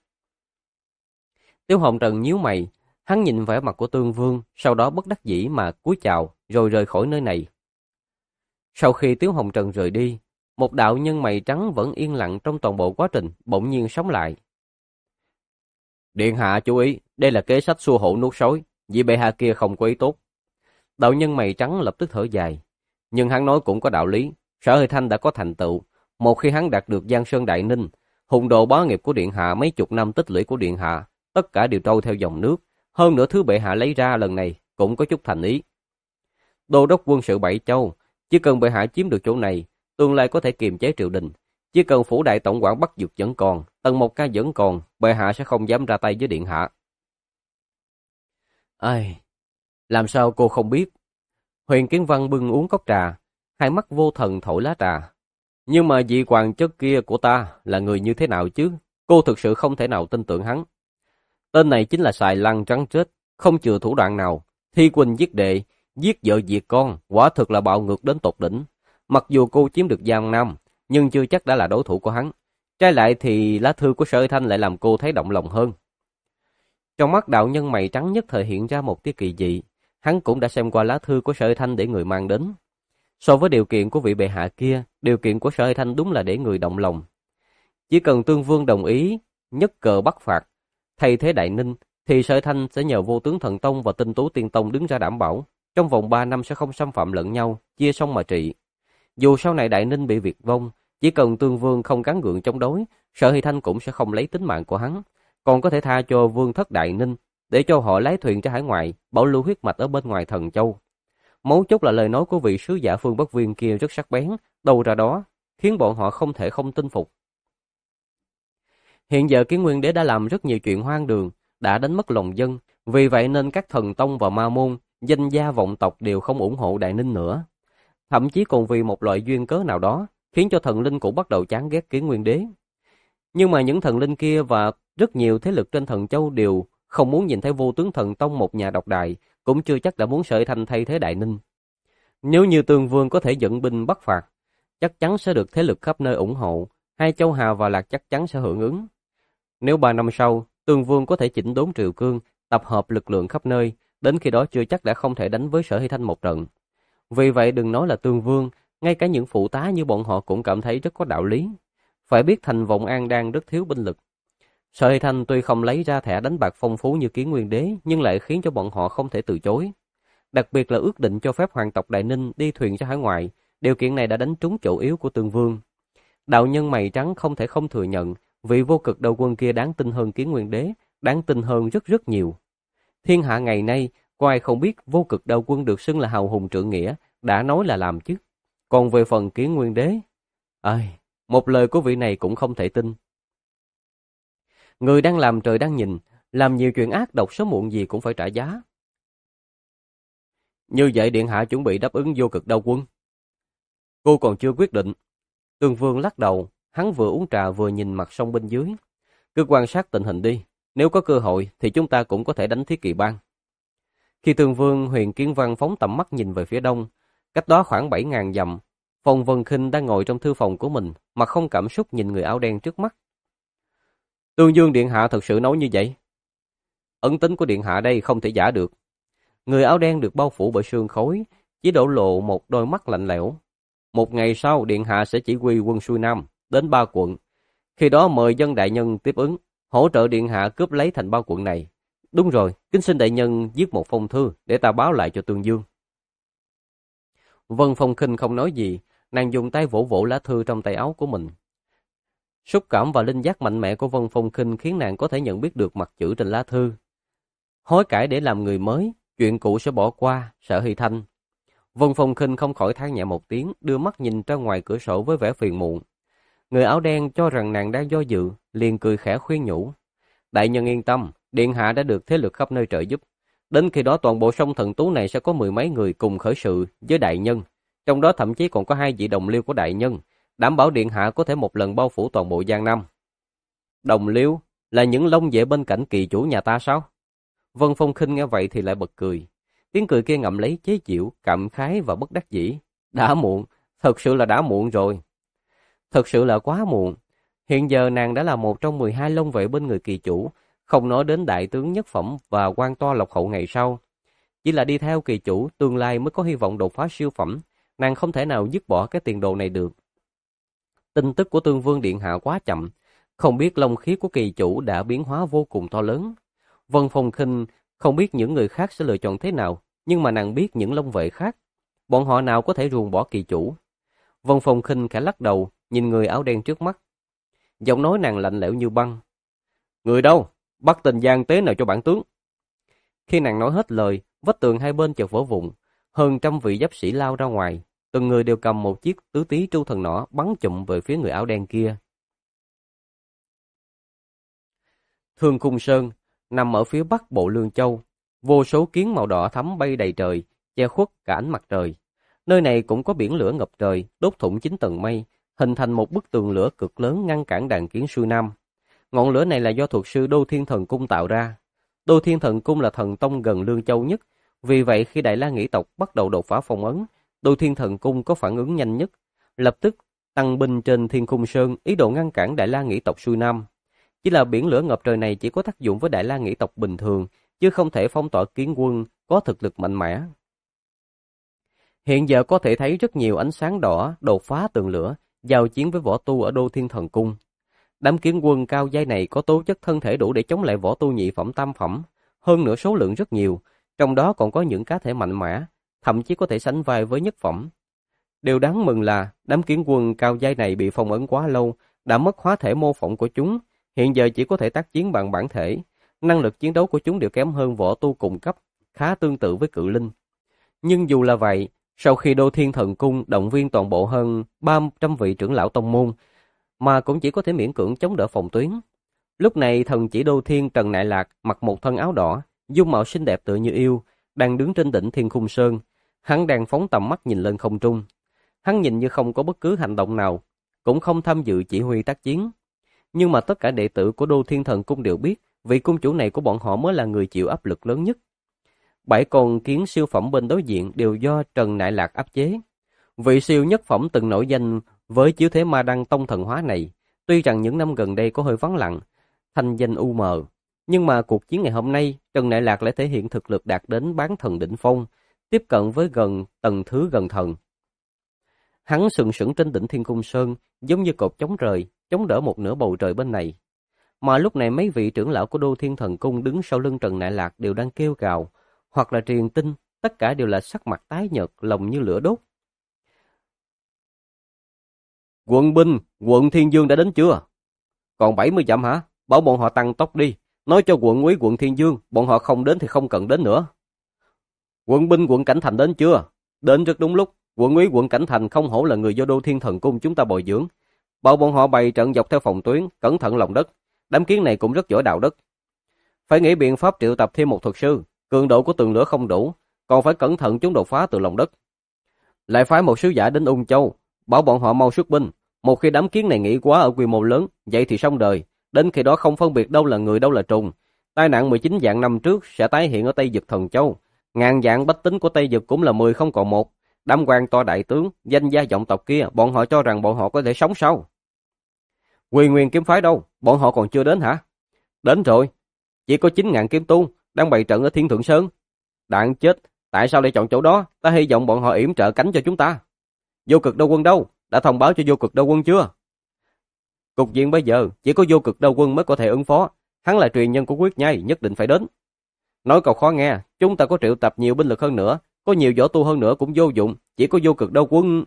Tiếu Hồng Trần nhíu mày, hắn nhìn vẻ mặt của Tương Vương, sau đó bất đắc dĩ mà cúi chào, rồi rời khỏi nơi này. Sau khi Tiếu Hồng Trần rời đi, Một đạo nhân mày trắng vẫn yên lặng trong toàn bộ quá trình, bỗng nhiên sống lại. Điện hạ chú ý, đây là kế sách xua hổ nuốt sói, vị bệ hạ kia không có ý tốt. Đạo nhân mày trắng lập tức thở dài. Nhưng hắn nói cũng có đạo lý, Sở Hơi Thanh đã có thành tựu. Một khi hắn đạt được Giang Sơn Đại Ninh, hùng độ bá nghiệp của điện hạ, mấy chục năm tích lũy của điện hạ, tất cả đều trôi theo dòng nước. Hơn nữa thứ bệ hạ lấy ra lần này cũng có chút thành ý. Đô đốc quân sự Bảy Châu, chỉ cần bệ hạ chiếm được chỗ này, tương lai có thể kiềm chế triều đình. Chỉ cần phủ đại tổng quản Bắc Dực vẫn còn, Tần Mộc Ca vẫn còn, bệ hạ sẽ không dám ra tay với điện hạ. Ai, làm sao cô không biết? Huyền Kiến Văn bưng uống cốc trà, hai mắt vô thần thổi lá trà. Nhưng mà vị hoàng chất kia của ta là người như thế nào chứ? Cô thực sự không thể nào tin tưởng hắn. Tên này chính là xài lăng trắng trết, không chừa thủ đoạn nào. Thi huynh giết đệ, giết vợ diệt con, quả thực là bạo ngược đến tột đỉnh. Mặc dù cô chiếm được Giang Nam, nhưng chưa chắc đã là đối thủ của hắn. Trái lại thì lá thư của Sở Hơi Thanh lại làm cô thấy động lòng hơn. Trong mắt đạo nhân mày trắng nhất thời hiện ra một tia kỳ dị. Hắn cũng đã xem qua lá thư của Sở Hơi Thanh để người mang đến. So với điều kiện của vị bệ hạ kia, điều kiện của Sở Hơi Thanh đúng là để người động lòng. Chỉ cần Tương Vương đồng ý nhất cờ bắt phạt, thay thế Đại Ninh, thì Sở Hơi Thanh sẽ nhờ Vô Tướng Thần Tông và Tinh Tú Tiên Tông đứng ra đảm bảo, trong vòng 3 năm sẽ không xâm phạm lẫn nhau, chia sông mà trị. Dù sau này Đại Ninh bị Việt vong, chỉ cần Tương Vương không gắng gượng chống đối, Sở Hơi Thanh cũng sẽ không lấy tính mạng của hắn, còn có thể tha cho Vương thất Đại Ninh, để cho họ lái thuyền ra hải ngoại, bảo lưu huyết mạch ở bên ngoài Thần Châu. Mấu chốt là lời nói của vị sứ giả Phương Bắc Viên kia rất sắc bén, đâu ra đó, khiến bọn họ không thể không tin phục. Hiện giờ Kiến Nguyên Đế đã làm rất nhiều chuyện hoang đường, đã đánh mất lòng dân, vì vậy nên các thần tông và ma môn, danh gia vọng tộc đều không ủng hộ Đại Ninh nữa. Thậm chí còn vì một loại duyên cớ nào đó, khiến cho thần linh cũng bắt đầu chán ghét Kiến Nguyên Đế. Nhưng mà những thần linh kia và rất nhiều thế lực trên Thần Châu đều không muốn nhìn thấy Vô Tướng Thần Tông một nhà độc đại, cũng chưa chắc đã muốn Sở Hơi Thanh thay thế Đại Ninh. Nếu như Tương Vương có thể dẫn binh bắt phạt, chắc chắn sẽ được thế lực khắp nơi ủng hộ, hai châu Hà và Lạc chắc chắn sẽ hưởng ứng. Nếu 3 năm sau, Tương Vương có thể chỉnh đốn triều cương, tập hợp lực lượng khắp nơi, đến khi đó chưa chắc đã không thể đánh với Sở Hơi Thanh một trận. Vì vậy đừng nói là Tương Vương, ngay cả những phụ tá như bọn họ cũng cảm thấy rất có đạo lý. Phải biết thành Vọng An đang rất thiếu binh lực. Sở Hơi Thanh tuy không lấy ra thẻ đánh bạc phong phú như Kiến Nguyên Đế, nhưng lại khiến cho bọn họ không thể từ chối. Đặc biệt là ước định cho phép hoàng tộc Đại Ninh đi thuyền ra hải ngoại, điều kiện này đã đánh trúng chỗ yếu của Tương Vương. Đạo nhân mày trắng không thể không thừa nhận, vị vô cực đầu quân kia đáng tin hơn Kiến Nguyên Đế, đáng tin hơn rất rất nhiều. Thiên hạ ngày nay, có ai không biết vô cực đầu quân được xưng là hào hùng trượng nghĩa, đã nói là làm chứ. Còn về phần Kiến Nguyên Đế, một lời của vị này cũng không thể tin. Người đang làm trời đang nhìn, làm nhiều chuyện ác độc sớm muộn gì cũng phải trả giá. Như vậy điện hạ chuẩn bị đáp ứng vô cực đao quân? Cô còn chưa quyết định. Tương Vương lắc đầu, hắn vừa uống trà vừa nhìn mặt sông bên dưới. Cứ quan sát tình hình đi, nếu có cơ hội thì chúng ta cũng có thể đánh Thiết Kỵ Bang. Khi Tương Vương, Huyền Kiến Văn phóng tầm mắt nhìn về phía đông, cách đó khoảng 7.000 dặm, Phong Vân Khinh đang ngồi trong thư phòng của mình, mặt không cảm xúc nhìn người áo đen trước mắt. Tương Dương điện hạ thật sự nói như vậy? Ấn tính của điện hạ đây không thể giả được. Người áo đen được bao phủ bởi sương khói, chỉ đổ lộ một đôi mắt lạnh lẽo. Một ngày sau, điện hạ sẽ chỉ huy quân xuôi Nam đến 3 quận. Khi đó mời dân đại nhân tiếp ứng, hỗ trợ điện hạ cướp lấy thành 3 quận này. Đúng rồi, kính xin đại nhân viết một phong thư để ta báo lại cho Tương Dương. Vân Phong Khinh không nói gì, nàng dùng tay vỗ vỗ lá thư trong tay áo của mình. Xúc cảm và linh giác mạnh mẽ của Vân Phong Khinh khiến nàng có thể nhận biết được mặt chữ trên lá thư. Hối cải để làm người mới, chuyện cũ sẽ bỏ qua, Sở Hơi Thanh. Vân Phong Khinh không khỏi than nhẹ một tiếng, đưa mắt nhìn ra ngoài cửa sổ với vẻ phiền muộn. Người áo đen cho rằng nàng đang do dự, liền cười khẽ khuyên nhủ. Đại nhân yên tâm, điện hạ đã được thế lực khắp nơi trợ giúp. Đến khi đó toàn bộ sông Thần Tú này sẽ có 10 mấy người cùng khởi sự với đại nhân. Trong đó thậm chí còn có 2 vị đồng liêu của đại nhân, đảm bảo điện hạ có thể một lần bao phủ toàn bộ Giang Nam. Đồng liêu là những lông dễ bên cạnh kỳ chủ nhà ta sao? Vân Phong Khinh nghe vậy thì lại bật cười. Tiếng cười kia ngậm lấy chế giễu, cảm khái và bất đắc dĩ. Đã muộn, thật sự là đã muộn rồi. Thật sự là quá muộn. Hiện giờ nàng đã là một trong 12 long vệ bên người kỳ chủ, không nói đến đại tướng nhất phẩm và quan to lộc hậu ngày sau. Chỉ là đi theo kỳ chủ, tương lai mới có hy vọng đột phá siêu phẩm. Nàng không thể nào dứt bỏ cái tiền đồ này được. Tin tức của Tương Vương Điện Hạ quá chậm, không biết long khí của kỳ chủ đã biến hóa vô cùng to lớn. Vân Phong Khinh không biết những người khác sẽ lựa chọn thế nào, nhưng mà nàng biết những long vệ khác, bọn họ nào có thể ruồng bỏ kỳ chủ. Vân Phong Khinh khẽ lắc đầu, nhìn người áo đen trước mắt. Giọng nói nàng lạnh lẽo như băng. Người đâu? Bắt tên gian tế nào cho bản tướng. Khi nàng nói hết lời, vách tường hai bên chợt vỡ vụn, hơn trăm vị giáp sĩ lao ra ngoài, từng người đều cầm một chiếc tứ tí tru thần nỏ bắn chụm về phía người áo đen kia. Thương Khung Sơn nằm ở phía bắc bộ Lương Châu, vô số kiến màu đỏ thắm bay đầy trời, che khuất cả ánh mặt trời. Nơi này cũng có biển lửa ngập trời, đốt thủng 9 tầng mây, hình thành một bức tường lửa cực lớn ngăn cản đàn kiến xuôi nam. Ngọn lửa này là do thuật sư Đô Thiên Thần Cung tạo ra. Đô Thiên Thần Cung là thần tông gần Lương Châu nhất, vì vậy khi Đại La Nghĩ tộc bắt đầu đột phá phong ấn, Đô Thiên Thần Cung có phản ứng nhanh nhất, lập tức tăng binh trên Thiên Khung Sơn, ý đồ ngăn cản Đại La Nghĩ tộc xuôi nam. Chỉ là biển lửa ngập trời này chỉ có tác dụng với Đại La Nghĩ tộc bình thường, chứ không thể phong tỏa kiến quân có thực lực mạnh mẽ. Hiện giờ có thể thấy rất nhiều ánh sáng đỏ đột phá tường lửa, giao chiến với võ tu ở Đô Thiên Thần Cung. Đám kiến quân cao giai này có tố chất thân thể đủ để chống lại võ tu nhị phẩm tam phẩm, hơn nữa số lượng rất nhiều, trong đó còn có những cá thể mạnh mẽ, thậm chí có thể sánh vai với nhất phẩm. Điều đáng mừng là đám kiến quân cao giai này bị phong ấn quá lâu, đã mất hóa thể mô phỏng của chúng, hiện giờ chỉ có thể tác chiến bằng bản thể. Năng lực chiến đấu của chúng đều kém hơn võ tu cùng cấp, khá tương tự với cự linh. Nhưng dù là vậy, sau khi Đô Thiên Thần Cung động viên toàn bộ hơn 300 vị trưởng lão tông môn, mà cũng chỉ có thể miễn cưỡng chống đỡ phòng tuyến. Lúc này thần chỉ Đô Thiên Trần Nại Lạc mặc một thân áo đỏ, dung mạo xinh đẹp tựa như yêu, đang đứng trên đỉnh Thiên Khung Sơn. Hắn đang phóng tầm mắt nhìn lên không trung. Hắn nhìn như không có bất cứ hành động nào, cũng không tham dự chỉ huy tác chiến. Nhưng mà tất cả đệ tử của Đô Thiên Thần Cung đều biết, vị cung chủ này của bọn họ mới là người chịu áp lực lớn nhất. 7 con kiến siêu phẩm bên đối diện đều do Trần Nại Lạc áp chế. Vị siêu nhất phẩm từng nổi danh với chiếu thế ma đăng tông thần hóa này, tuy rằng những năm gần đây có hơi vắng lặng, thanh danh u mờ, nhưng mà cuộc chiến ngày hôm nay, Trần Nại Lạc lại thể hiện thực lực đạt đến bán thần đỉnh phong, tiếp cận với gần tầng thứ gần thần. Hắn sừng sững trên đỉnh Thiên Cung Sơn, giống như cột chống rời, chống đỡ một nửa bầu trời bên này. Mà lúc này mấy vị trưởng lão của Đô Thiên Thần Cung đứng sau lưng Trần Nại Lạc đều đang kêu gào, hoặc là truyền tin, tất cả đều là sắc mặt tái nhợt, lòng như lửa đốt. Quận binh, quận Thiên Dương đã đến chưa? Còn 70 dặm hả? Bảo bọn họ tăng tốc đi, nói cho quận úy quận Thiên Dương, bọn họ không đến thì không cần đến nữa. Quận binh quận Cảnh Thành đến chưa? Đến rất đúng lúc, quận úy quận Cảnh Thành không hổ là người do Đô Thiên Thần Cung chúng ta bồi dưỡng. Bảo bọn họ bày trận dọc theo phòng tuyến, cẩn thận lòng đất, đám kiến này cũng rất giỏi đạo đất. Phải nghĩ biện pháp triệu tập thêm một thuật sư, cường độ của tường lửa không đủ, còn phải cẩn thận chúng đột phá từ lòng đất. Lại phái một sứ giả đến Ung Châu, bảo bọn họ mau xuất binh, một khi đám kiến này nghĩ quá ở quy mô lớn, vậy thì xong đời, đến khi đó không phân biệt đâu là người đâu là trùng. Tai nạn 19 vạn năm trước sẽ tái hiện ở Tây Dực Thần Châu, ngàn vạn bách tính của Tây Dực cũng là 10 không còn một. Đám quan to đại tướng, danh gia vọng tộc kia, bọn họ cho rằng bọn họ có thể sống sao? Quy Nguyên kiếm phái đâu, bọn họ còn chưa đến hả? Đến rồi, chỉ có 9.000 kiếm tu đang bày trận ở Thiên Thượng Sơn. Đạn chết, tại sao lại chọn chỗ đó? Ta hy vọng bọn họ yểm trợ cánh cho chúng ta. Vô Cực Đao Quân đâu? Đã thông báo cho Vô Cực Đao Quân chưa? Cục diện bây giờ chỉ có Vô Cực Đao Quân mới có thể ứng phó. Hắn là truyền nhân của Quyết Nhai, nhất định phải đến. Nói câu khó nghe, chúng ta có triệu tập nhiều binh lực hơn nữa, có nhiều võ tu hơn nữa cũng vô dụng, chỉ có Vô Cực Đao Quân.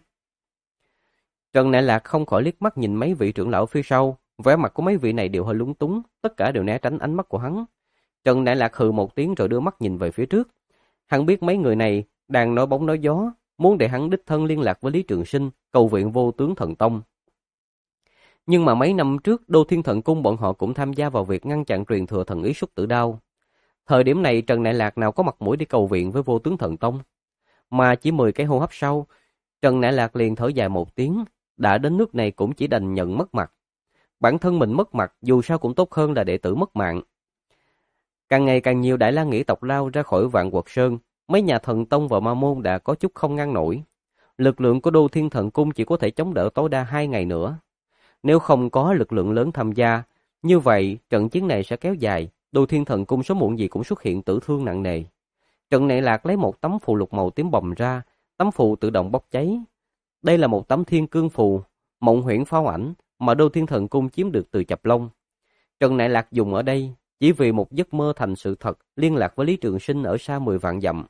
Trần Nại Lạc không khỏi liếc mắt nhìn mấy vị trưởng lão phía sau, vẻ mặt của mấy vị này đều hơi lúng túng, tất cả đều né tránh ánh mắt của hắn. Trần Nại Lạc hừ một tiếng rồi đưa mắt nhìn về phía trước. Hắn biết mấy người này đang nói bóng nói gió, muốn để hắn đích thân liên lạc với Lý Trường Sinh, cầu viện Vô Tướng Thần Tông. Nhưng mà mấy năm trước, Đô Thiên Thần Cung bọn họ cũng tham gia vào việc ngăn chặn truyền thừa thần ý Xuất Tử Đao. Thời điểm này Trần Nại Lạc nào có mặt mũi đi cầu viện với Vô Tướng Thần Tông. Mà chỉ 10 cái hô hấp sau, Trần Nại Lạc liền thở dài một tiếng, đã đến nước này cũng chỉ đành nhận mất mặt. Bản thân mình mất mặt dù sao cũng tốt hơn là đệ tử mất mạng. Càng ngày càng nhiều Đại La Nghĩ tộc lao ra khỏi Vạn Quật Sơn, mấy nhà thần tông và ma môn đã có chút không ngăn nổi. Lực lượng của Đô Thiên Thần Cung chỉ có thể chống đỡ tối đa 2 ngày nữa. Nếu không có lực lượng lớn tham gia, như vậy trận chiến này sẽ kéo dài, Đô Thiên Thần Cung sớm muộn gì cũng xuất hiện tử thương nặng nề. Trần Nại Lạc lấy một tấm phù lục màu tím bầm ra, tấm phù tự động bốc cháy. Đây là một tấm Thiên Cương phù, Mộng Huyễn Pháo Ảnh mà Đô Thiên Thần Cung chiếm được từ Chập Long. Trần Nại Lạc dùng ở đây chỉ vì một giấc mơ thành sự thật, liên lạc với Lý Trường Sinh ở xa 10 vạn dặm.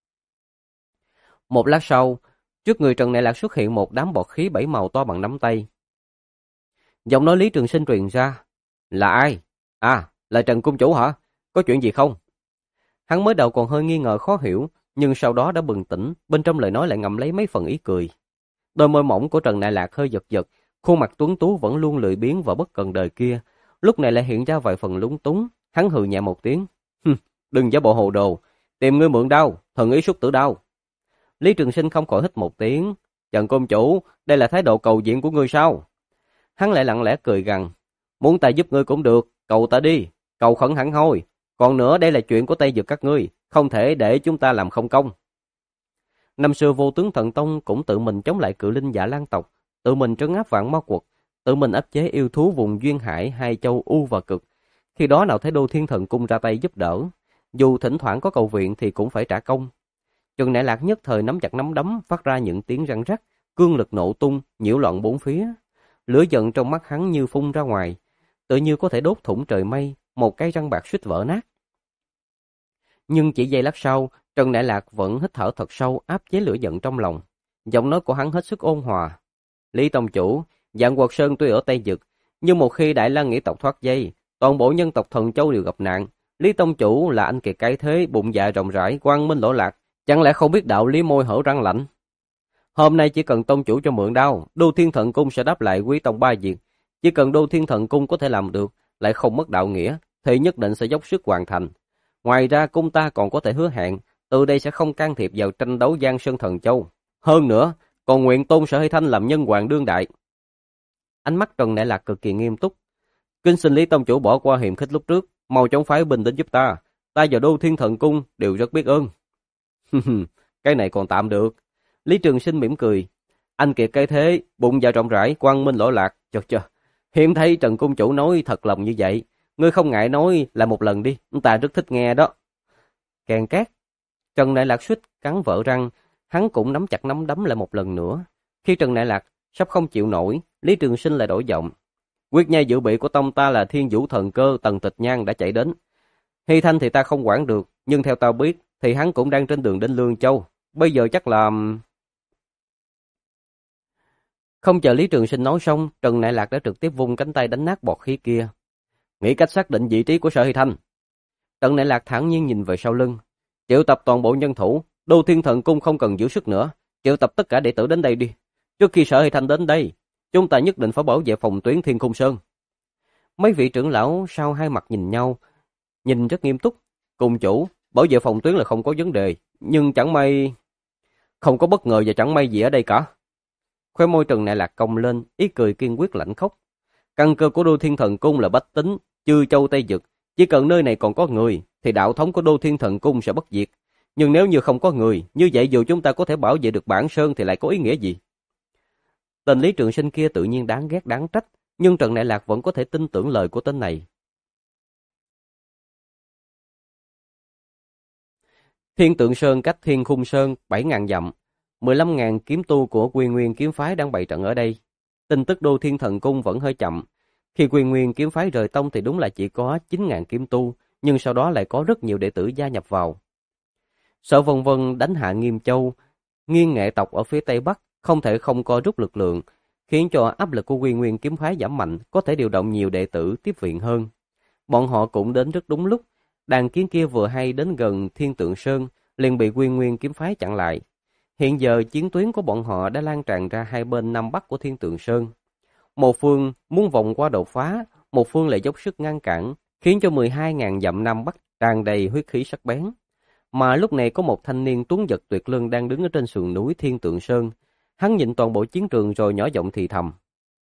Một lát sau, trước người Trần Nại Lạc xuất hiện một đám bọt khí 7 màu to bằng nắm tay. Giọng nói Lý Trường Sinh truyền ra, là ai? À, là Trần Cung Chủ hả? Có chuyện gì không? Hắn mới đầu còn hơi nghi ngờ khó hiểu, nhưng sau đó đã bừng tỉnh, bên trong lời nói lại ngậm lấy mấy phần ý cười. Đôi môi mỏng của Trần Nại Lạc hơi giật giật, khuôn mặt tuấn tú vẫn luôn lười biếng và bất cần đời kia, lúc này lại hiện ra vài phần lúng túng. Hắn hừ nhẹ một tiếng, đừng giả bộ hồ đồ, tìm ngươi mượn đao, thần ý xuất tử đao. Lý Trường Sinh không khỏi hít một tiếng, Trần Cung Chủ, đây là thái độ cầu viện của ngươi sao? Hắn lại lặng lẽ cười gằn, muốn ta giúp ngươi cũng được, cầu ta đi, cầu khẩn hẳn hoi. Còn nữa, đây là chuyện của Tây Dực các ngươi, không thể để chúng ta làm không công. Năm xưa Vô Tướng Thần Tông cũng tự mình chống lại Cự Linh Dạ Lan tộc, tự mình trấn áp Vạn Ma Quật, tự mình áp chế yêu thú vùng duyên hải hai châu U và Cực. Khi đó nào thấy Đô Thiên Thần Cung ra tay giúp đỡ, dù thỉnh thoảng có cầu viện thì cũng phải trả công. Trần Nại Lạc nhất thời nắm chặt nắm đấm, phát ra những tiếng răng rắc, cương lực nổ tung, nhiễu loạn bốn phía. Lửa giận trong mắt hắn như phun ra ngoài, tự như có thể đốt thủng trời mây, một cái răng bạc suýt vỡ nát. Nhưng chỉ giây lát sau, Trần Nại Lạc vẫn hít thở thật sâu, áp chế lửa giận trong lòng. Giọng nói của hắn hết sức ôn hòa. Lý Tông Chủ, Vạn Quật Sơn tuy ở Tây Dực, nhưng một khi Đại La Nghĩ tộc thoát dây, toàn bộ nhân tộc Thần Châu đều gặp nạn. Lý Tông Chủ là anh kiệt cái thế, bụng dạ rộng rãi, quang minh lỗi lạc, chẳng lẽ không biết đạo lý môi hở răng lạnh? Hôm nay chỉ cần Tông Chủ cho mượn đao, Đô Thiên Thần Cung sẽ đáp lại Quý Tông ba việc. Chỉ cần Đô Thiên Thần Cung có thể làm được, lại không mất đạo nghĩa, thì nhất định sẽ dốc sức hoàn thành. Ngoài ra cung ta còn có thể hứa hẹn, từ đây sẽ không can thiệp vào tranh đấu Giang Sơn Thần Châu. Hơn nữa, còn nguyện tôn Sở Hy Thanh làm nhân hoàng đương đại. Ánh mắt Trần Nại Lạc cực kỳ nghiêm túc. Kính xin Lý Tông Chủ bỏ qua hiềm khích lúc trước, mau chóng phái binh đến giúp ta. Ta và Đô Thiên Thần Cung đều rất biết ơn. Cái này còn tạm được. Lý Trường Sinh mỉm cười. Anh kiệt cái thế, bụng dạ rộng rãi, quang minh lỗi lạc. Chật, hiếm thấy Trần Cung Chủ nói thật lòng như vậy. Ngươi không ngại nói là một lần đi, ta rất thích nghe đó. Kèn két. Trần Nại Lạc suýt cắn vỡ răng, hắn cũng nắm chặt nắm đấm lại một lần nữa. Khi Trần Nại Lạc sắp không chịu nổi, Lý Trường Sinh lại đổi giọng. Quyết nhai dự bị của tông ta là Thiên Vũ Thần Cơ, Tần Tịch Nhan đã chạy đến. Hy Thanh thì ta không quản được, nhưng theo tao biết thì hắn cũng đang trên đường đến Lương Châu. Bây giờ chắc là... Không chờ Lý Trường Sinh nói xong, Trần Nại Lạc đã trực tiếp vung cánh tay đánh nát bọt khí kia. Nghĩ cách xác định vị trí của Sở Hy Thanh. Trần Nại Lạc thản nhiên nhìn về sau lưng. Triệu tập toàn bộ nhân thủ, Đô Thiên Thần Cung không cần giữ sức nữa. Triệu tập tất cả đệ tử đến đây đi. Trước khi Sở Hy Thanh đến đây, chúng ta nhất định phải bảo vệ phòng tuyến Thiên Khung Sơn. Mấy vị trưởng lão sau hai mặt nhìn nhau, nhìn rất nghiêm túc. Cùng chủ, bảo vệ phòng tuyến là không có vấn đề, nhưng chẳng may... Không có bất ngờ và chẳng may gì ở đây cả. Khóe môi Trần Nại Lạc cong lên, ý cười kiên quyết lạnh khốc. Căn cơ của Đô Thiên Thần Cung là bách tính, Chư Châu Tây Dực. Chỉ cần nơi này còn có người, thì đạo thống của Đô Thiên Thần Cung sẽ bất diệt. Nhưng nếu như không có người, như vậy dù chúng ta có thể bảo vệ được Bản Sơn thì lại có ý nghĩa gì? Tên Lý Trường Sinh kia tự nhiên đáng ghét đáng trách, nhưng Trần Nại Lạc vẫn có thể tin tưởng lời của tên này. Thiên Tượng Sơn cách Thiên Khung Sơn 7.000 dặm, 15.000 kiếm tu của Quy Nguyên kiếm phái đang bày trận ở đây. Tin tức Đô Thiên Thần Cung vẫn hơi chậm. Khi Quy Nguyên kiếm phái rời tông thì đúng là chỉ có 9.000 kiếm tu, nhưng sau đó lại có rất nhiều đệ tử gia nhập vào. Sở Vân Vân đánh hạ Nghiêm Châu, Nghiên Nghệ tộc ở phía Tây Bắc không thể không co rút lực lượng, khiến cho áp lực của Quy Nguyên kiếm phái giảm mạnh, có thể điều động nhiều đệ tử tiếp viện hơn. Bọn họ cũng đến rất đúng lúc, đàn kiến kia vừa hay đến gần Thiên Tượng Sơn, liền bị Quy Nguyên kiếm phái chặn lại. Hiện giờ chiến tuyến của bọn họ đã lan tràn ra hai bên Nam Bắc của Thiên Tượng Sơn. Một phương muốn vòng qua đột phá, một phương lại dốc sức ngăn cản, khiến cho 12.000 dặm Nam Bắc tràn đầy huyết khí sắc bén. Mà lúc này có một thanh niên tuấn giật tuyệt luân đang đứng ở trên sườn núi Thiên Tượng Sơn. Hắn nhìn toàn bộ chiến trường rồi nhỏ giọng thì thầm.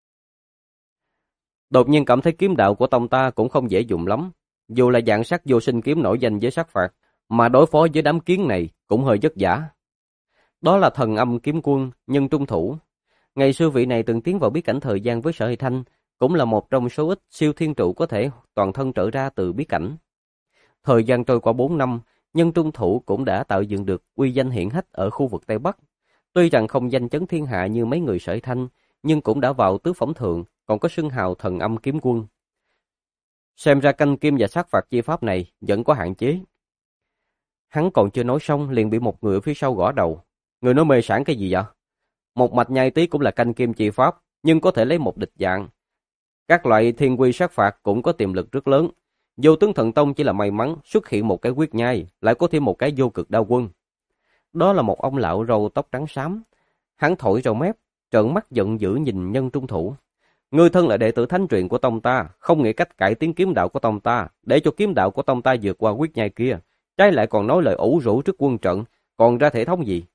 Đột nhiên cảm thấy kiếm đạo của tông ta cũng không dễ dùng lắm. Dù là dạng sát vô sinh kiếm nổi danh với sát phạt, mà đối phó với đám kiến này cũng hơi vất vả. Đó là Thần Âm kiếm quân, nhân trung thủ. Ngày xưa vị này từng tiến vào bí cảnh thời gian với Sở Hy Thanh, cũng là một trong số ít siêu thiên trụ có thể toàn thân trở ra từ bí cảnh. Thời gian trôi qua 4 năm, nhân trung thủ cũng đã tạo dựng được uy danh hiển hách ở khu vực Tây Bắc. Tuy rằng không danh chấn thiên hạ như mấy người Sở Hy Thanh, nhưng cũng đã vào tứ phẩm thượng, còn có xưng hào thần âm kiếm quân. Xem ra canh kim và sát phạt chi pháp này vẫn có hạn chế. Hắn còn chưa nói xong liền bị một người ở phía sau gõ đầu. Người nói mê sảng cái gì vậy? Một mạch nhai tí cũng là canh kim chi pháp, nhưng có thể lấy một địch dạng. Các loại thiên quy sát phạt cũng có tiềm lực rất lớn. Vô tướng thần tông chỉ là may mắn xuất hiện một cái quyết nhai, lại có thêm một cái vô cực đao quân. Đó là một ông lão râu tóc trắng xám. Hắn thổi râu mép, trợn mắt giận dữ nhìn Nhân Trung Thủ. Ngươi thân là đệ tử thánh truyền của tông ta, không nghĩ cách cải tiến kiếm đạo của tông ta, để cho kiếm đạo của tông ta vượt qua quyết nhai kia, trái lại còn nói lời ủ rũ trước quân trận, còn ra thể thống gì?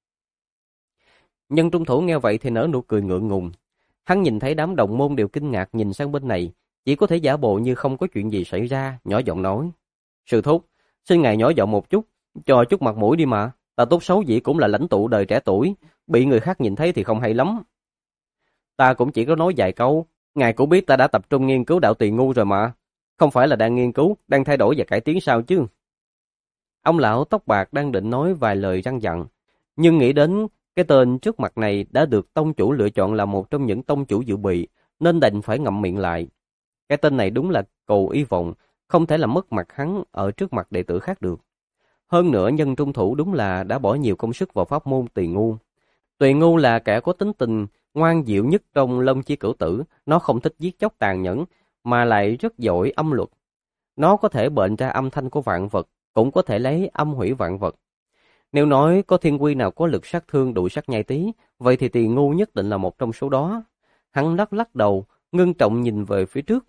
Nhân Trung Thủ nghe vậy thì nở nụ cười ngượng ngùng. Hắn nhìn thấy đám đồng môn đều kinh ngạc nhìn sang bên này, chỉ có thể giả bộ như không có chuyện gì xảy ra, nhỏ giọng nói: "Sư thúc, xin ngài nhỏ giọng một chút, cho chút mặt mũi đi mà, ta tốt xấu gì cũng là lãnh tụ đời trẻ tuổi, bị người khác nhìn thấy thì không hay lắm." "Ta cũng chỉ có nói vài câu, ngài cũng biết ta đã tập trung nghiên cứu đạo Tỳ Ngu rồi mà, không phải là đang nghiên cứu, đang thay đổi và cải tiến sao chứ?" Ông lão tóc bạc đang định nói vài lời răn dặn, nhưng nghĩ đến cái tên trước mặt này đã được tông chủ lựa chọn là một trong những tông chủ dự bị, nên đành phải ngậm miệng lại. Cái tên này đúng là Cầu Y Vọng, không thể làm mất mặt hắn ở trước mặt đệ tử khác được. Hơn nữa Nhân Trung Thủ đúng là đã bỏ nhiều công sức vào pháp môn Tỳ Ngu. Tỳ Ngu là kẻ có tính tình ngoan dịu nhất trong Long Chi Cửu Tử, nó không thích giết chóc tàn nhẫn, mà lại rất giỏi âm luật. Nó có thể bệnh ra âm thanh của vạn vật, cũng có thể lấy âm hủy vạn vật. Nếu nói có thiên quy nào có lực sát thương đủ sát nhai tí, vậy thì Tỳ Ngu nhất định là một trong số đó. Hắn lắc lắc đầu, ngưng trọng nhìn về phía trước.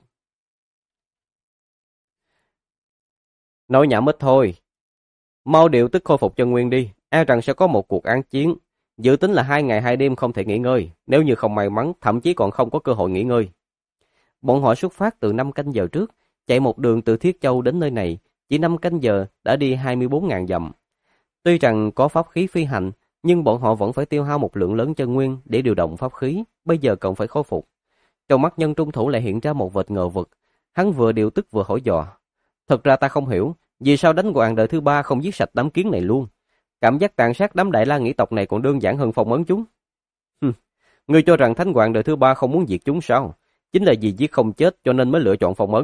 Nói nhảm ít thôi. Mau điều tức khôi phục chân nguyên đi, e rằng sẽ có một cuộc án chiến. Dự tính là 2 ngày 2 đêm không thể nghỉ ngơi, nếu như không may mắn, thậm chí còn không có cơ hội nghỉ ngơi. Bọn họ xuất phát từ 5 canh giờ trước, chạy một đường từ Thiết Châu đến nơi này, chỉ 5 canh giờ đã đi 24.000 dặm. Tuy rằng có pháp khí phi hành, nhưng bọn họ vẫn phải tiêu hao một lượng lớn chân nguyên để điều động pháp khí, bây giờ cần phải khôi phục. Trong mắt Nhân Trung Thủ lại hiện ra một vệt ngờ vực, hắn vừa điều tức vừa hỏi dò. Thật ra ta không hiểu, vì sao đánh Hoàng đời thứ 3 không giết sạch đám kiến này luôn? Cảm giác tàn sát đám Đại La Nghĩ tộc này còn đơn giản hơn phong ấn chúng. Ngươi cho rằng Thánh Hoàng đời thứ 3 không muốn diệt chúng sao? Chính là vì giết không chết cho nên mới lựa chọn phong ấn.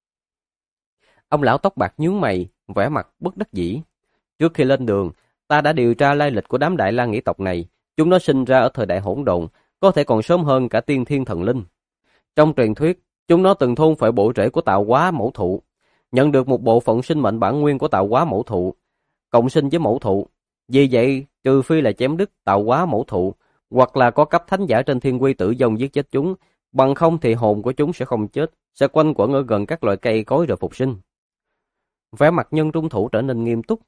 Ông lão tóc bạc nhướng mày, vẻ mặt bất đắc dĩ. Trước khi lên đường, ta đã điều tra lai lịch của đám Đại La Nghĩ tộc này. Chúng nó sinh ra ở thời đại hỗn độn, có thể còn sớm hơn cả tiên thiên thần linh. Trong truyền thuyết, chúng nó từng thôn phệ bộ rễ của tạo hóa mẫu thụ, nhận được một bộ phận sinh mệnh bản nguyên của tạo hóa mẫu thụ, cộng sinh với mẫu thụ. Vì vậy, trừ phi là chém đứt tạo hóa mẫu thụ, hoặc là có cấp thánh giả trên thiên quy tử vong giết chết chúng, bằng không thì hồn của chúng sẽ không chết, sẽ quanh quẩn ở gần các loại cây cối rồi phục sinh. Vẻ mặt Nhân Trung Thủ trở nên nghiêm túc.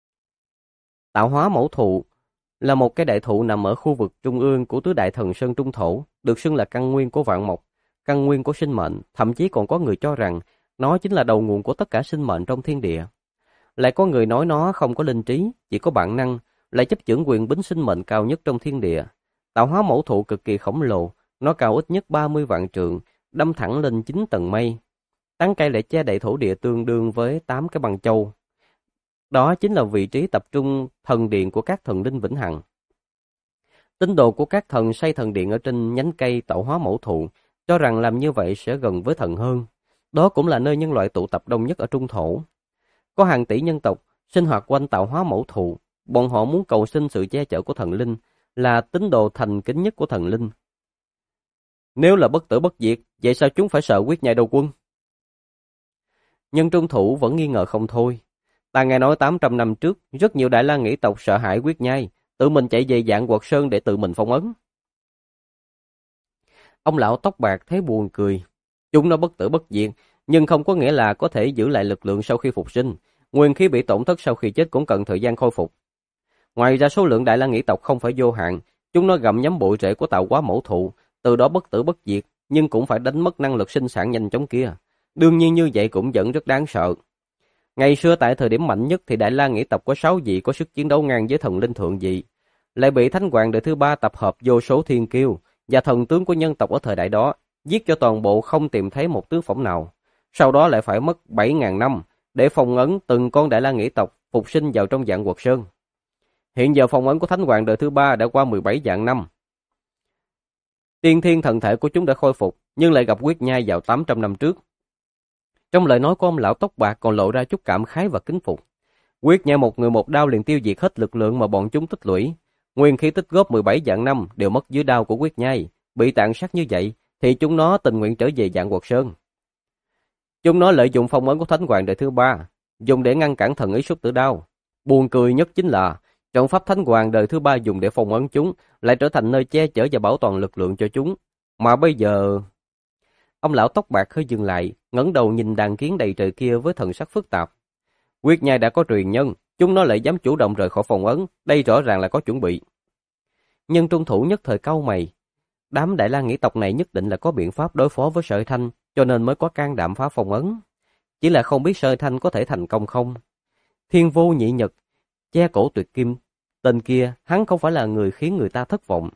Tạo hóa mẫu thụ là một cái đại thụ nằm ở khu vực trung ương của tứ đại thần sơn trung thổ, được xưng là căn nguyên của vạn mộc, căn nguyên của sinh mệnh, thậm chí còn có người cho rằng nó chính là đầu nguồn của tất cả sinh mệnh trong thiên địa. Lại có người nói nó không có linh trí, chỉ có bản năng, lại chấp chưởng quyền bính sinh mệnh cao nhất trong thiên địa. Tạo hóa mẫu thụ cực kỳ khổng lồ, nó cao ít nhất 30 vạn trượng, đâm thẳng lên 9 tầng mây. Tán cây lại che đậy thổ địa tương đương với 8 cái bằng châu. Đó chính là vị trí tập trung thần điện của các thần linh vĩnh hằng. Tín đồ của các thần xây thần điện ở trên nhánh cây tạo hóa mẫu thụ, cho rằng làm như vậy sẽ gần với thần hơn. Đó cũng là nơi nhân loại tụ tập đông nhất ở trung thổ. Có hàng tỷ nhân tộc sinh hoạt quanh tạo hóa mẫu thụ, bọn họ muốn cầu xin sự che chở của thần linh, là tín đồ thành kính nhất của thần linh. Nếu là bất tử bất diệt, vậy sao chúng phải sợ quyết nhai đầu quân? Nhân Trung Thủ vẫn nghi ngờ không thôi. Ta nghe nói 800 năm trước, rất nhiều Đại La Nghĩ tộc sợ hãi quyết nhai, tự mình chạy về Vạn Quật Sơn để tự mình phong ấn. Ông lão tóc bạc thấy buồn cười. Chúng nó bất tử bất diệt, nhưng không có nghĩa là có thể giữ lại lực lượng sau khi phục sinh. Nguyên khí bị tổn thất sau khi chết cũng cần thời gian khôi phục. Ngoài ra số lượng Đại La Nghĩ tộc không phải vô hạn, chúng nó gặm nhấm bụi rễ của tạo hóa mẫu thụ, từ đó bất tử bất diệt, nhưng cũng phải đánh mất năng lực sinh sản nhanh chóng kia. Đương nhiên như vậy cũng vẫn rất đáng sợ. Ngày xưa tại thời điểm mạnh nhất thì Đại La Nghĩ tộc có 6 vị có sức chiến đấu ngang với thần linh thượng vị, lại bị Thánh Hoàng đời thứ 3 tập hợp vô số thiên kiêu và thần tướng của nhân tộc ở thời đại đó, giết cho toàn bộ không tìm thấy một tứ phẩm nào. Sau đó lại phải mất 7.000 năm để phong ấn từng con Đại La Nghĩ tộc phục sinh vào trong Vạn Quật Sơn. Hiện giờ phong ấn của Thánh Hoàng đời thứ 3 đã qua 17 vạn năm. Tiên thiên thần thể của chúng đã khôi phục, nhưng lại gặp huyết nhai vào 800 năm trước. Trong lời nói của ông lão tóc bạc còn lộ ra chút cảm khái và kính phục. Huyết nhai một người một đao liền tiêu diệt hết lực lượng mà bọn chúng tích lũy. Nguyên khí tích góp 17 vạn năm đều mất dưới đao của huyết nhai, bị tàn sát như vậy thì chúng nó tình nguyện trở về Vạn Quật Sơn. Chúng nó lợi dụng phong ấn của Thánh Hoàng đời thứ 3, dùng để ngăn cản thần ý xuất tử đao. Buồn cười nhất chính là trận pháp Thánh Hoàng đời thứ 3 dùng để phong ấn chúng lại trở thành nơi che chở và bảo toàn lực lượng cho chúng. Mà bây giờ... Ông lão tóc bạc hơi dừng lại, ngẩng đầu nhìn đàn kiến đầy trời kia với thần sắc phức tạp. Huyết nhai đã có truyền nhân, chúng nó lại dám chủ động rời khỏi phong ấn, đây rõ ràng là có chuẩn bị. Nhân trung thủ nhất thời cau mày. Đám Đại La nghĩ tộc này nhất định là có biện pháp đối phó với Sở Thanh, cho nên mới có can đảm phá phong ấn. Chỉ là không biết Sở Thanh có thể thành công không. Thiên Vô Nhị Nhật, che cổ tuyệt kim, tên kia hắn không phải là người khiến người ta thất vọng.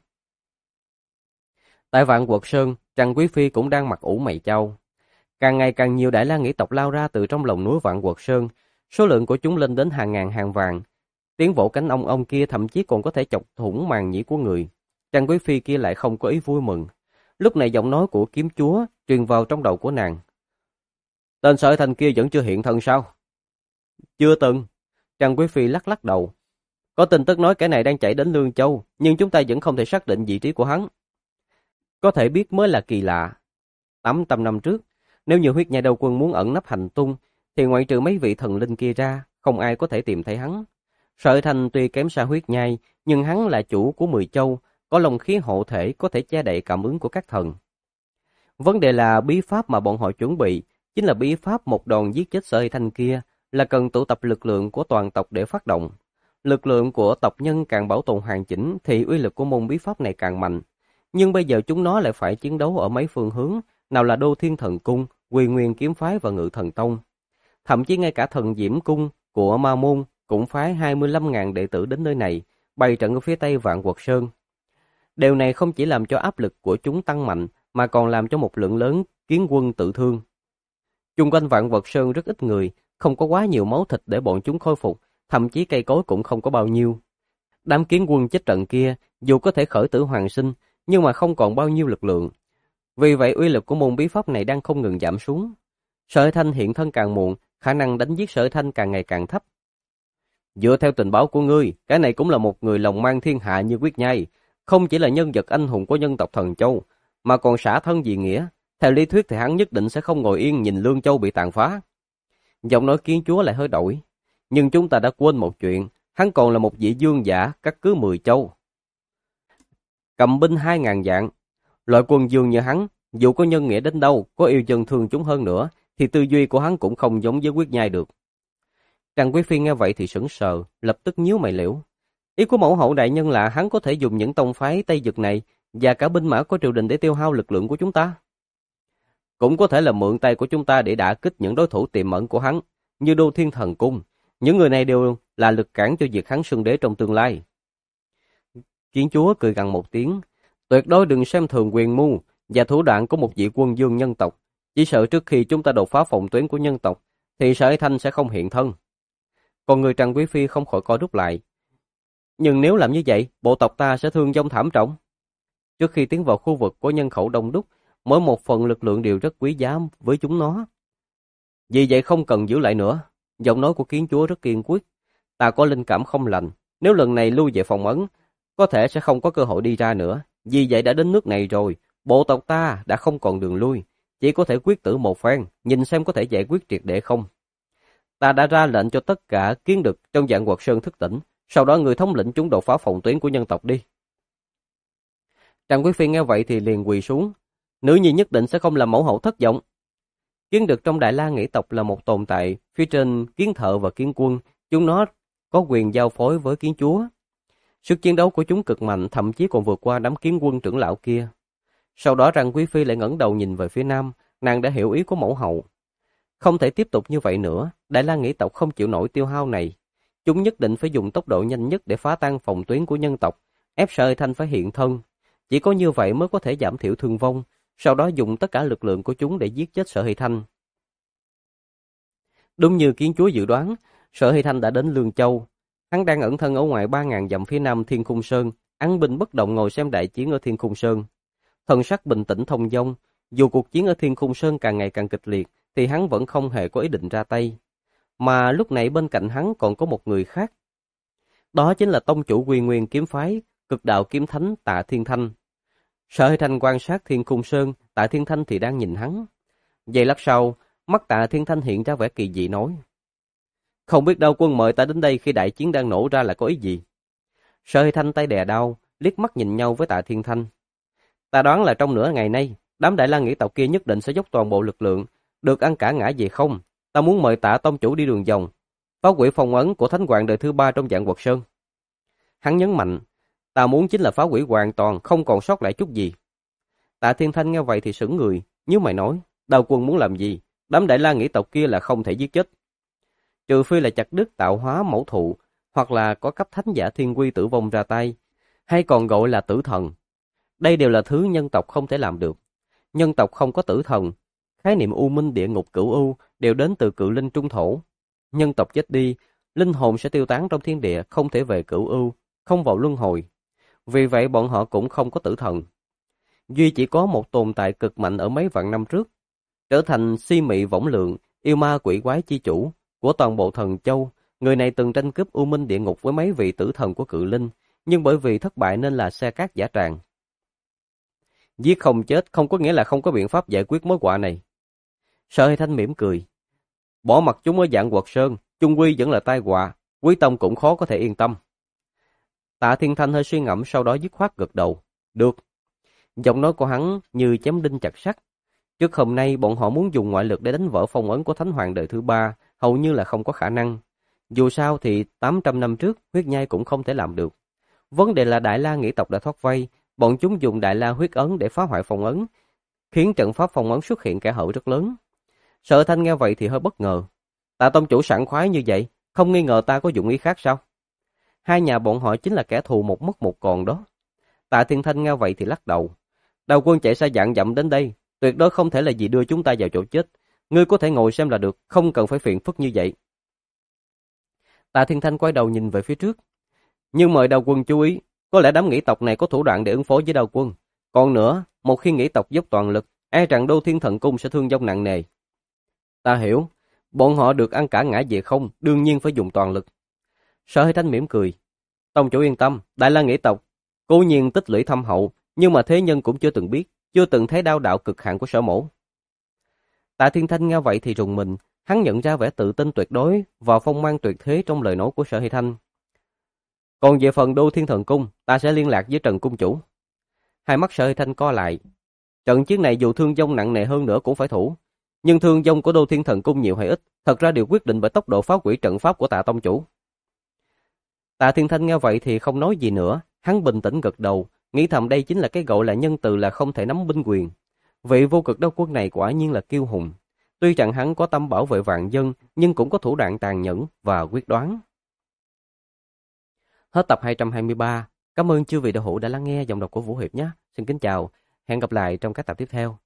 Tại Vạn Quật Sơn, Trần Quý Phi cũng đang mặt ủ mày chau. Càng ngày càng nhiều Đại La nghĩ tộc lao ra từ trong lòng núi Vạn Quật Sơn, số lượng của chúng lên đến hàng ngàn hàng vạn. Tiếng vỗ cánh ong kia thậm chí còn có thể chọc thủng màng nhĩ của người. Trần Quý Phi kia lại không có ý vui mừng. Lúc này giọng nói của kiếm chúa truyền vào trong đầu của nàng. Tên Sở Thanh kia vẫn chưa hiện thân sao? Chưa từng. Trần Quý Phi lắc lắc đầu. Có tin tức nói kẻ này đang chạy đến Lương Châu, nhưng chúng ta vẫn không thể xác định vị trí của hắn. Có thể biết mới là kỳ lạ. 800 năm trước, nếu như huyết nhai đầu quân muốn ẩn nấp hành tung, thì ngoại trừ mấy vị thần linh kia ra, không ai có thể tìm thấy hắn. Sở Thanh tuy kém xa huyết nhai, nhưng hắn là chủ của 10 châu, có long khí hộ thể có thể che đậy cảm ứng của các thần. Vấn đề là bí pháp mà bọn họ chuẩn bị, chính là bí pháp một đòn giết chết Sở Thanh kia, là cần tụ tập lực lượng của toàn tộc để phát động. Lực lượng của tộc nhân càng bảo tồn hoàn chỉnh thì uy lực của môn bí pháp này càng mạnh. Nhưng bây giờ chúng nó lại phải chiến đấu ở mấy phương hướng, nào là Đô Thiên Thần Cung, Quy Nguyên Kiếm Phái và Ngự Thần Tông. Thậm chí ngay cả Thần Diễm Cung của Ma Môn cũng phái 25.000 đệ tử đến nơi này, bày trận ở phía tây Vạn Quật Sơn. Điều này không chỉ làm cho áp lực của chúng tăng mạnh, mà còn làm cho một lượng lớn kiến quân tự thương. Chung quanh Vạn Quật Sơn rất ít người, không có quá nhiều máu thịt để bọn chúng khôi phục, thậm chí cây cối cũng không có bao nhiêu. Đám kiến quân chết trận kia, dù có thể khởi tử hoàn sinh, nhưng mà không còn bao nhiêu lực lượng. Vì vậy uy lực của môn bí pháp này đang không ngừng giảm xuống. Sở Thanh hiện thân càng muộn, khả năng đánh giết Sở Thanh càng ngày càng thấp. Dựa theo tình báo của ngươi, cái này cũng là một người lòng mang thiên hạ như Quyết Nhai, không chỉ là nhân vật anh hùng của nhân tộc Thần Châu, mà còn xả thân vì nghĩa. Theo lý thuyết thì hắn nhất định sẽ không ngồi yên nhìn Lương Châu bị tàn phá. Giọng nói kiến chúa lại hơi đổi. Nhưng chúng ta đã quên một chuyện, hắn còn là một vị vương giả cắt cứ 10 châu. Cầm binh 2.000 vạn. Loại quân vương như hắn, dù có nhân nghĩa đến đâu, có yêu dân thương chúng hơn nữa, thì tư duy của hắn cũng không giống với Quyết Nhai được. Trần Quý Phi nghe vậy thì sững sờ, lập tức nhíu mày liễu. Ý của mẫu hậu đại nhân là hắn có thể dùng những tông phái Tây Dực này và cả binh mã của triều đình để tiêu hao lực lượng của chúng ta. Cũng có thể là mượn tay của chúng ta để đả kích những đối thủ tiềm ẩn của hắn, như Đô Thiên Thần Cung. Những người này đều là lực cản cho việc hắn xưng đế trong tương lai. Kiến chúa cười gằn một tiếng, tuyệt đối đừng xem thường quyền mưu và thủ đoạn của một vị quân vương nhân tộc. Chỉ sợ trước khi chúng ta đột phá phòng tuyến của nhân tộc, thì Sở Thanh sẽ không hiện thân. Còn người Trần Quý Phi không khỏi co rút lại. Nhưng nếu làm như vậy, bộ tộc ta sẽ thương vong thảm trọng. Trước khi tiến vào khu vực có nhân khẩu đông đúc, mỗi một phần lực lượng đều rất quý giá với chúng nó. Vì vậy không cần giữ lại nữa. Giọng nói của kiến chúa rất kiên quyết. Ta có linh cảm không lành. Nếu lần này lui về phòng ấn, có thể sẽ không có cơ hội đi ra nữa. Vì vậy đã đến nước này rồi, bộ tộc ta đã không còn đường lui. Chỉ có thể quyết tử một phen, nhìn xem có thể giải quyết triệt để không. Ta đã ra lệnh cho tất cả kiến đực trong Vạn Quật Sơn thức tỉnh. Sau đó người thống lĩnh chúng đột phá phòng tuyến của nhân tộc đi. Trần Quý Phi nghe vậy thì liền quỳ xuống. Nữ nhi nhất định sẽ không làm mẫu hậu thất vọng. Kiến đực trong Đại La Nghĩ tộc là một tồn tại phía trên kiến thợ và kiến quân. Chúng nó có quyền giao phối với kiến chúa. Sức chiến đấu của chúng cực mạnh, thậm chí còn vượt qua đám kiến quân trưởng lão kia. Sau đó Trần Quý Phi lại ngẩng đầu nhìn về phía nam, nàng đã hiểu ý của mẫu hậu. Không thể tiếp tục như vậy nữa, Đại La Nghĩ tộc không chịu nổi tiêu hao này. Chúng nhất định phải dùng tốc độ nhanh nhất để phá tan phòng tuyến của nhân tộc, ép Sở Thanh phải hiện thân. Chỉ có như vậy mới có thể giảm thiểu thương vong, sau đó dùng tất cả lực lượng của chúng để giết chết Sở Hy Thanh. Đúng như kiến chúa dự đoán, Sở Hy Thanh đã đến Lương Châu. Hắn đang ẩn thân ở ngoài 3.000 dặm phía nam Thiên Khung Sơn, án binh bất động ngồi xem đại chiến ở Thiên Khung Sơn. thần sắc bình tĩnh thông dong. Dù cuộc chiến ở Thiên Khung Sơn càng ngày càng kịch liệt, thì hắn vẫn không hề có ý định ra tay. Mà lúc nãy bên cạnh hắn còn có một người khác. Đó chính là tông chủ Quy Nguyên kiếm phái, Cực Đạo Kiếm Thánh Tạ Thiên Thanh. Sở Hữu Thanh quan sát Thiên Khung Sơn, Tạ Thiên Thanh thì đang nhìn hắn. Giây lát sau, mắt Tạ Thiên Thanh hiện ra vẻ kỳ dị nói: "Không biết Đao Quân mời ta đến đây khi đại chiến đang nổ ra là có ý gì?" Sở Hữu Thanh tay đè đao, liếc mắt nhìn nhau với Tạ Thiên Thanh. "Ta đoán là trong nửa ngày nay, đám Đại La Nghĩ tộc kia nhất định sẽ dốc toàn bộ lực lượng, được ăn cả ngã về không. Ta muốn mời Tạ tông chủ đi đường vòng, phá hủy phong ấn của Thánh Hoàng đời thứ 3 trong Vạn Quật Sơn." Hắn nhấn mạnh: "Ta muốn chính là phá hủy hoàn toàn, không còn sót lại chút gì." Tạ Thiên Thanh nghe vậy thì sững người, nhíu mày nói: "Đao Quân muốn làm gì? Đám Đại La Nghĩ tộc kia là không thể giết chết. Trừ phi là chặt đứt tạo hóa mẫu thụ, hoặc là có cấp thánh giả thiên quy tử vong ra tay, hay còn gọi là tử thần. Đây đều là thứ nhân tộc không thể làm được. Nhân tộc không có tử thần, khái niệm u minh địa ngục cửu u đều đến từ cự linh trung thổ. Nhân tộc chết đi, linh hồn sẽ tiêu tán trong thiên địa, không thể về cửu u, không vào luân hồi. Vì vậy bọn họ cũng không có tử thần. Duy chỉ có một tồn tại cực mạnh ở mấy vạn năm trước, trở thành si mị võng lượng, yêu ma quỷ quái chi chủ của toàn bộ thần châu. Người này từng tranh cướp u minh địa ngục với mấy vị tử thần của cự linh, nhưng bởi vì thất bại nên là xe cát giả tràng. Giết không chết không có nghĩa là không có biện pháp giải quyết mối họa này." Sở Hữu Thanh mỉm cười: "Bỏ mặc chúng ở Vạn Quật Sơn, chung quy vẫn là tai họa, Quý tông cũng khó có thể yên tâm." Tạ Thiên Thanh hơi suy ngẫm, sau đó dứt khoát gật đầu: "Được." Giọng nói của hắn như chém đinh chặt sắt. Trước hôm nay bọn họ muốn dùng ngoại lực để đánh vỡ phong ấn của Thánh Hoàng đời thứ 3, hầu như là không có khả năng. Dù sao thì 800 năm trước, huyết nhai cũng không thể làm được. Vấn đề là Đại La Nghĩ tộc đã thoát vây, bọn chúng dùng Đại La huyết ấn để phá hoại phong ấn, khiến trận pháp phong ấn xuất hiện kẽ hở rất lớn. Sở Thanh nghe vậy thì hơi bất ngờ. Tạ tông chủ sảng khoái như vậy, không nghi ngờ ta có dụng ý khác sao? Hai nhà bọn họ chính là kẻ thù một mất một còn đó. Tạ Thiên Thanh nghe vậy thì lắc đầu. Đào Quân chạy xa vạn dặm đến đây, tuyệt đối không thể là gì đưa chúng ta vào chỗ chết. Ngươi có thể ngồi xem là được, không cần phải phiền phức như vậy. Tạ Thiên Thanh quay đầu nhìn về phía trước. Nhưng mời Đào Quân chú ý, có lẽ đám nghĩ tộc này có thủ đoạn để ứng phó với Đào Quân. Còn nữa, một khi nghĩ tộc dốc toàn lực, e rằng Đô Thiên Thần Cung sẽ thương vong nặng nề. Ta hiểu, bọn họ được ăn cả ngã về không, đương nhiên phải dùng toàn lực. Sở Hữu Thanh mỉm cười. Tông chủ yên tâm, Đại La nghĩ tộc cố nhiên tích lũy thâm hậu, nhưng mà thế nhân cũng chưa từng biết, chưa từng thấy đao đạo cực hạn của Sở mỗ. Tạ Thiên Thanh nghe vậy thì rùng mình, hắn nhận ra vẻ tự tin tuyệt đối và phong mang tuyệt thế trong lời nói của Sở Hữu Thanh. Còn về phần Đô Thiên Thần Cung, ta sẽ liên lạc với Trần cung chủ. Hai mắt Sở Hữu Thanh co lại. Trận chiến này dù thương vong nặng nề hơn nữa cũng phải thủ, nhưng thương vong của Đô Thiên Thần Cung nhiều hay ít, thật ra đều quyết định bởi tốc độ phá hủy trận pháp của Tạ tông chủ. Tạ Thiên Thanh nghe vậy thì không nói gì nữa, hắn bình tĩnh gật đầu, nghĩ thầm đây chính là cái gọi là nhân từ là không thể nắm binh quyền. Vị vô cực đao quân này quả nhiên là kiêu hùng. Tuy rằng hắn có tâm bảo vệ vạn dân, nhưng cũng có thủ đoạn tàn nhẫn và quyết đoán. Hết tập 223. Cảm ơn chư vị đạo hữu đã lắng nghe giọng đọc của Vũ Hiệp nhé. Xin kính chào, hẹn gặp lại trong các tập tiếp theo.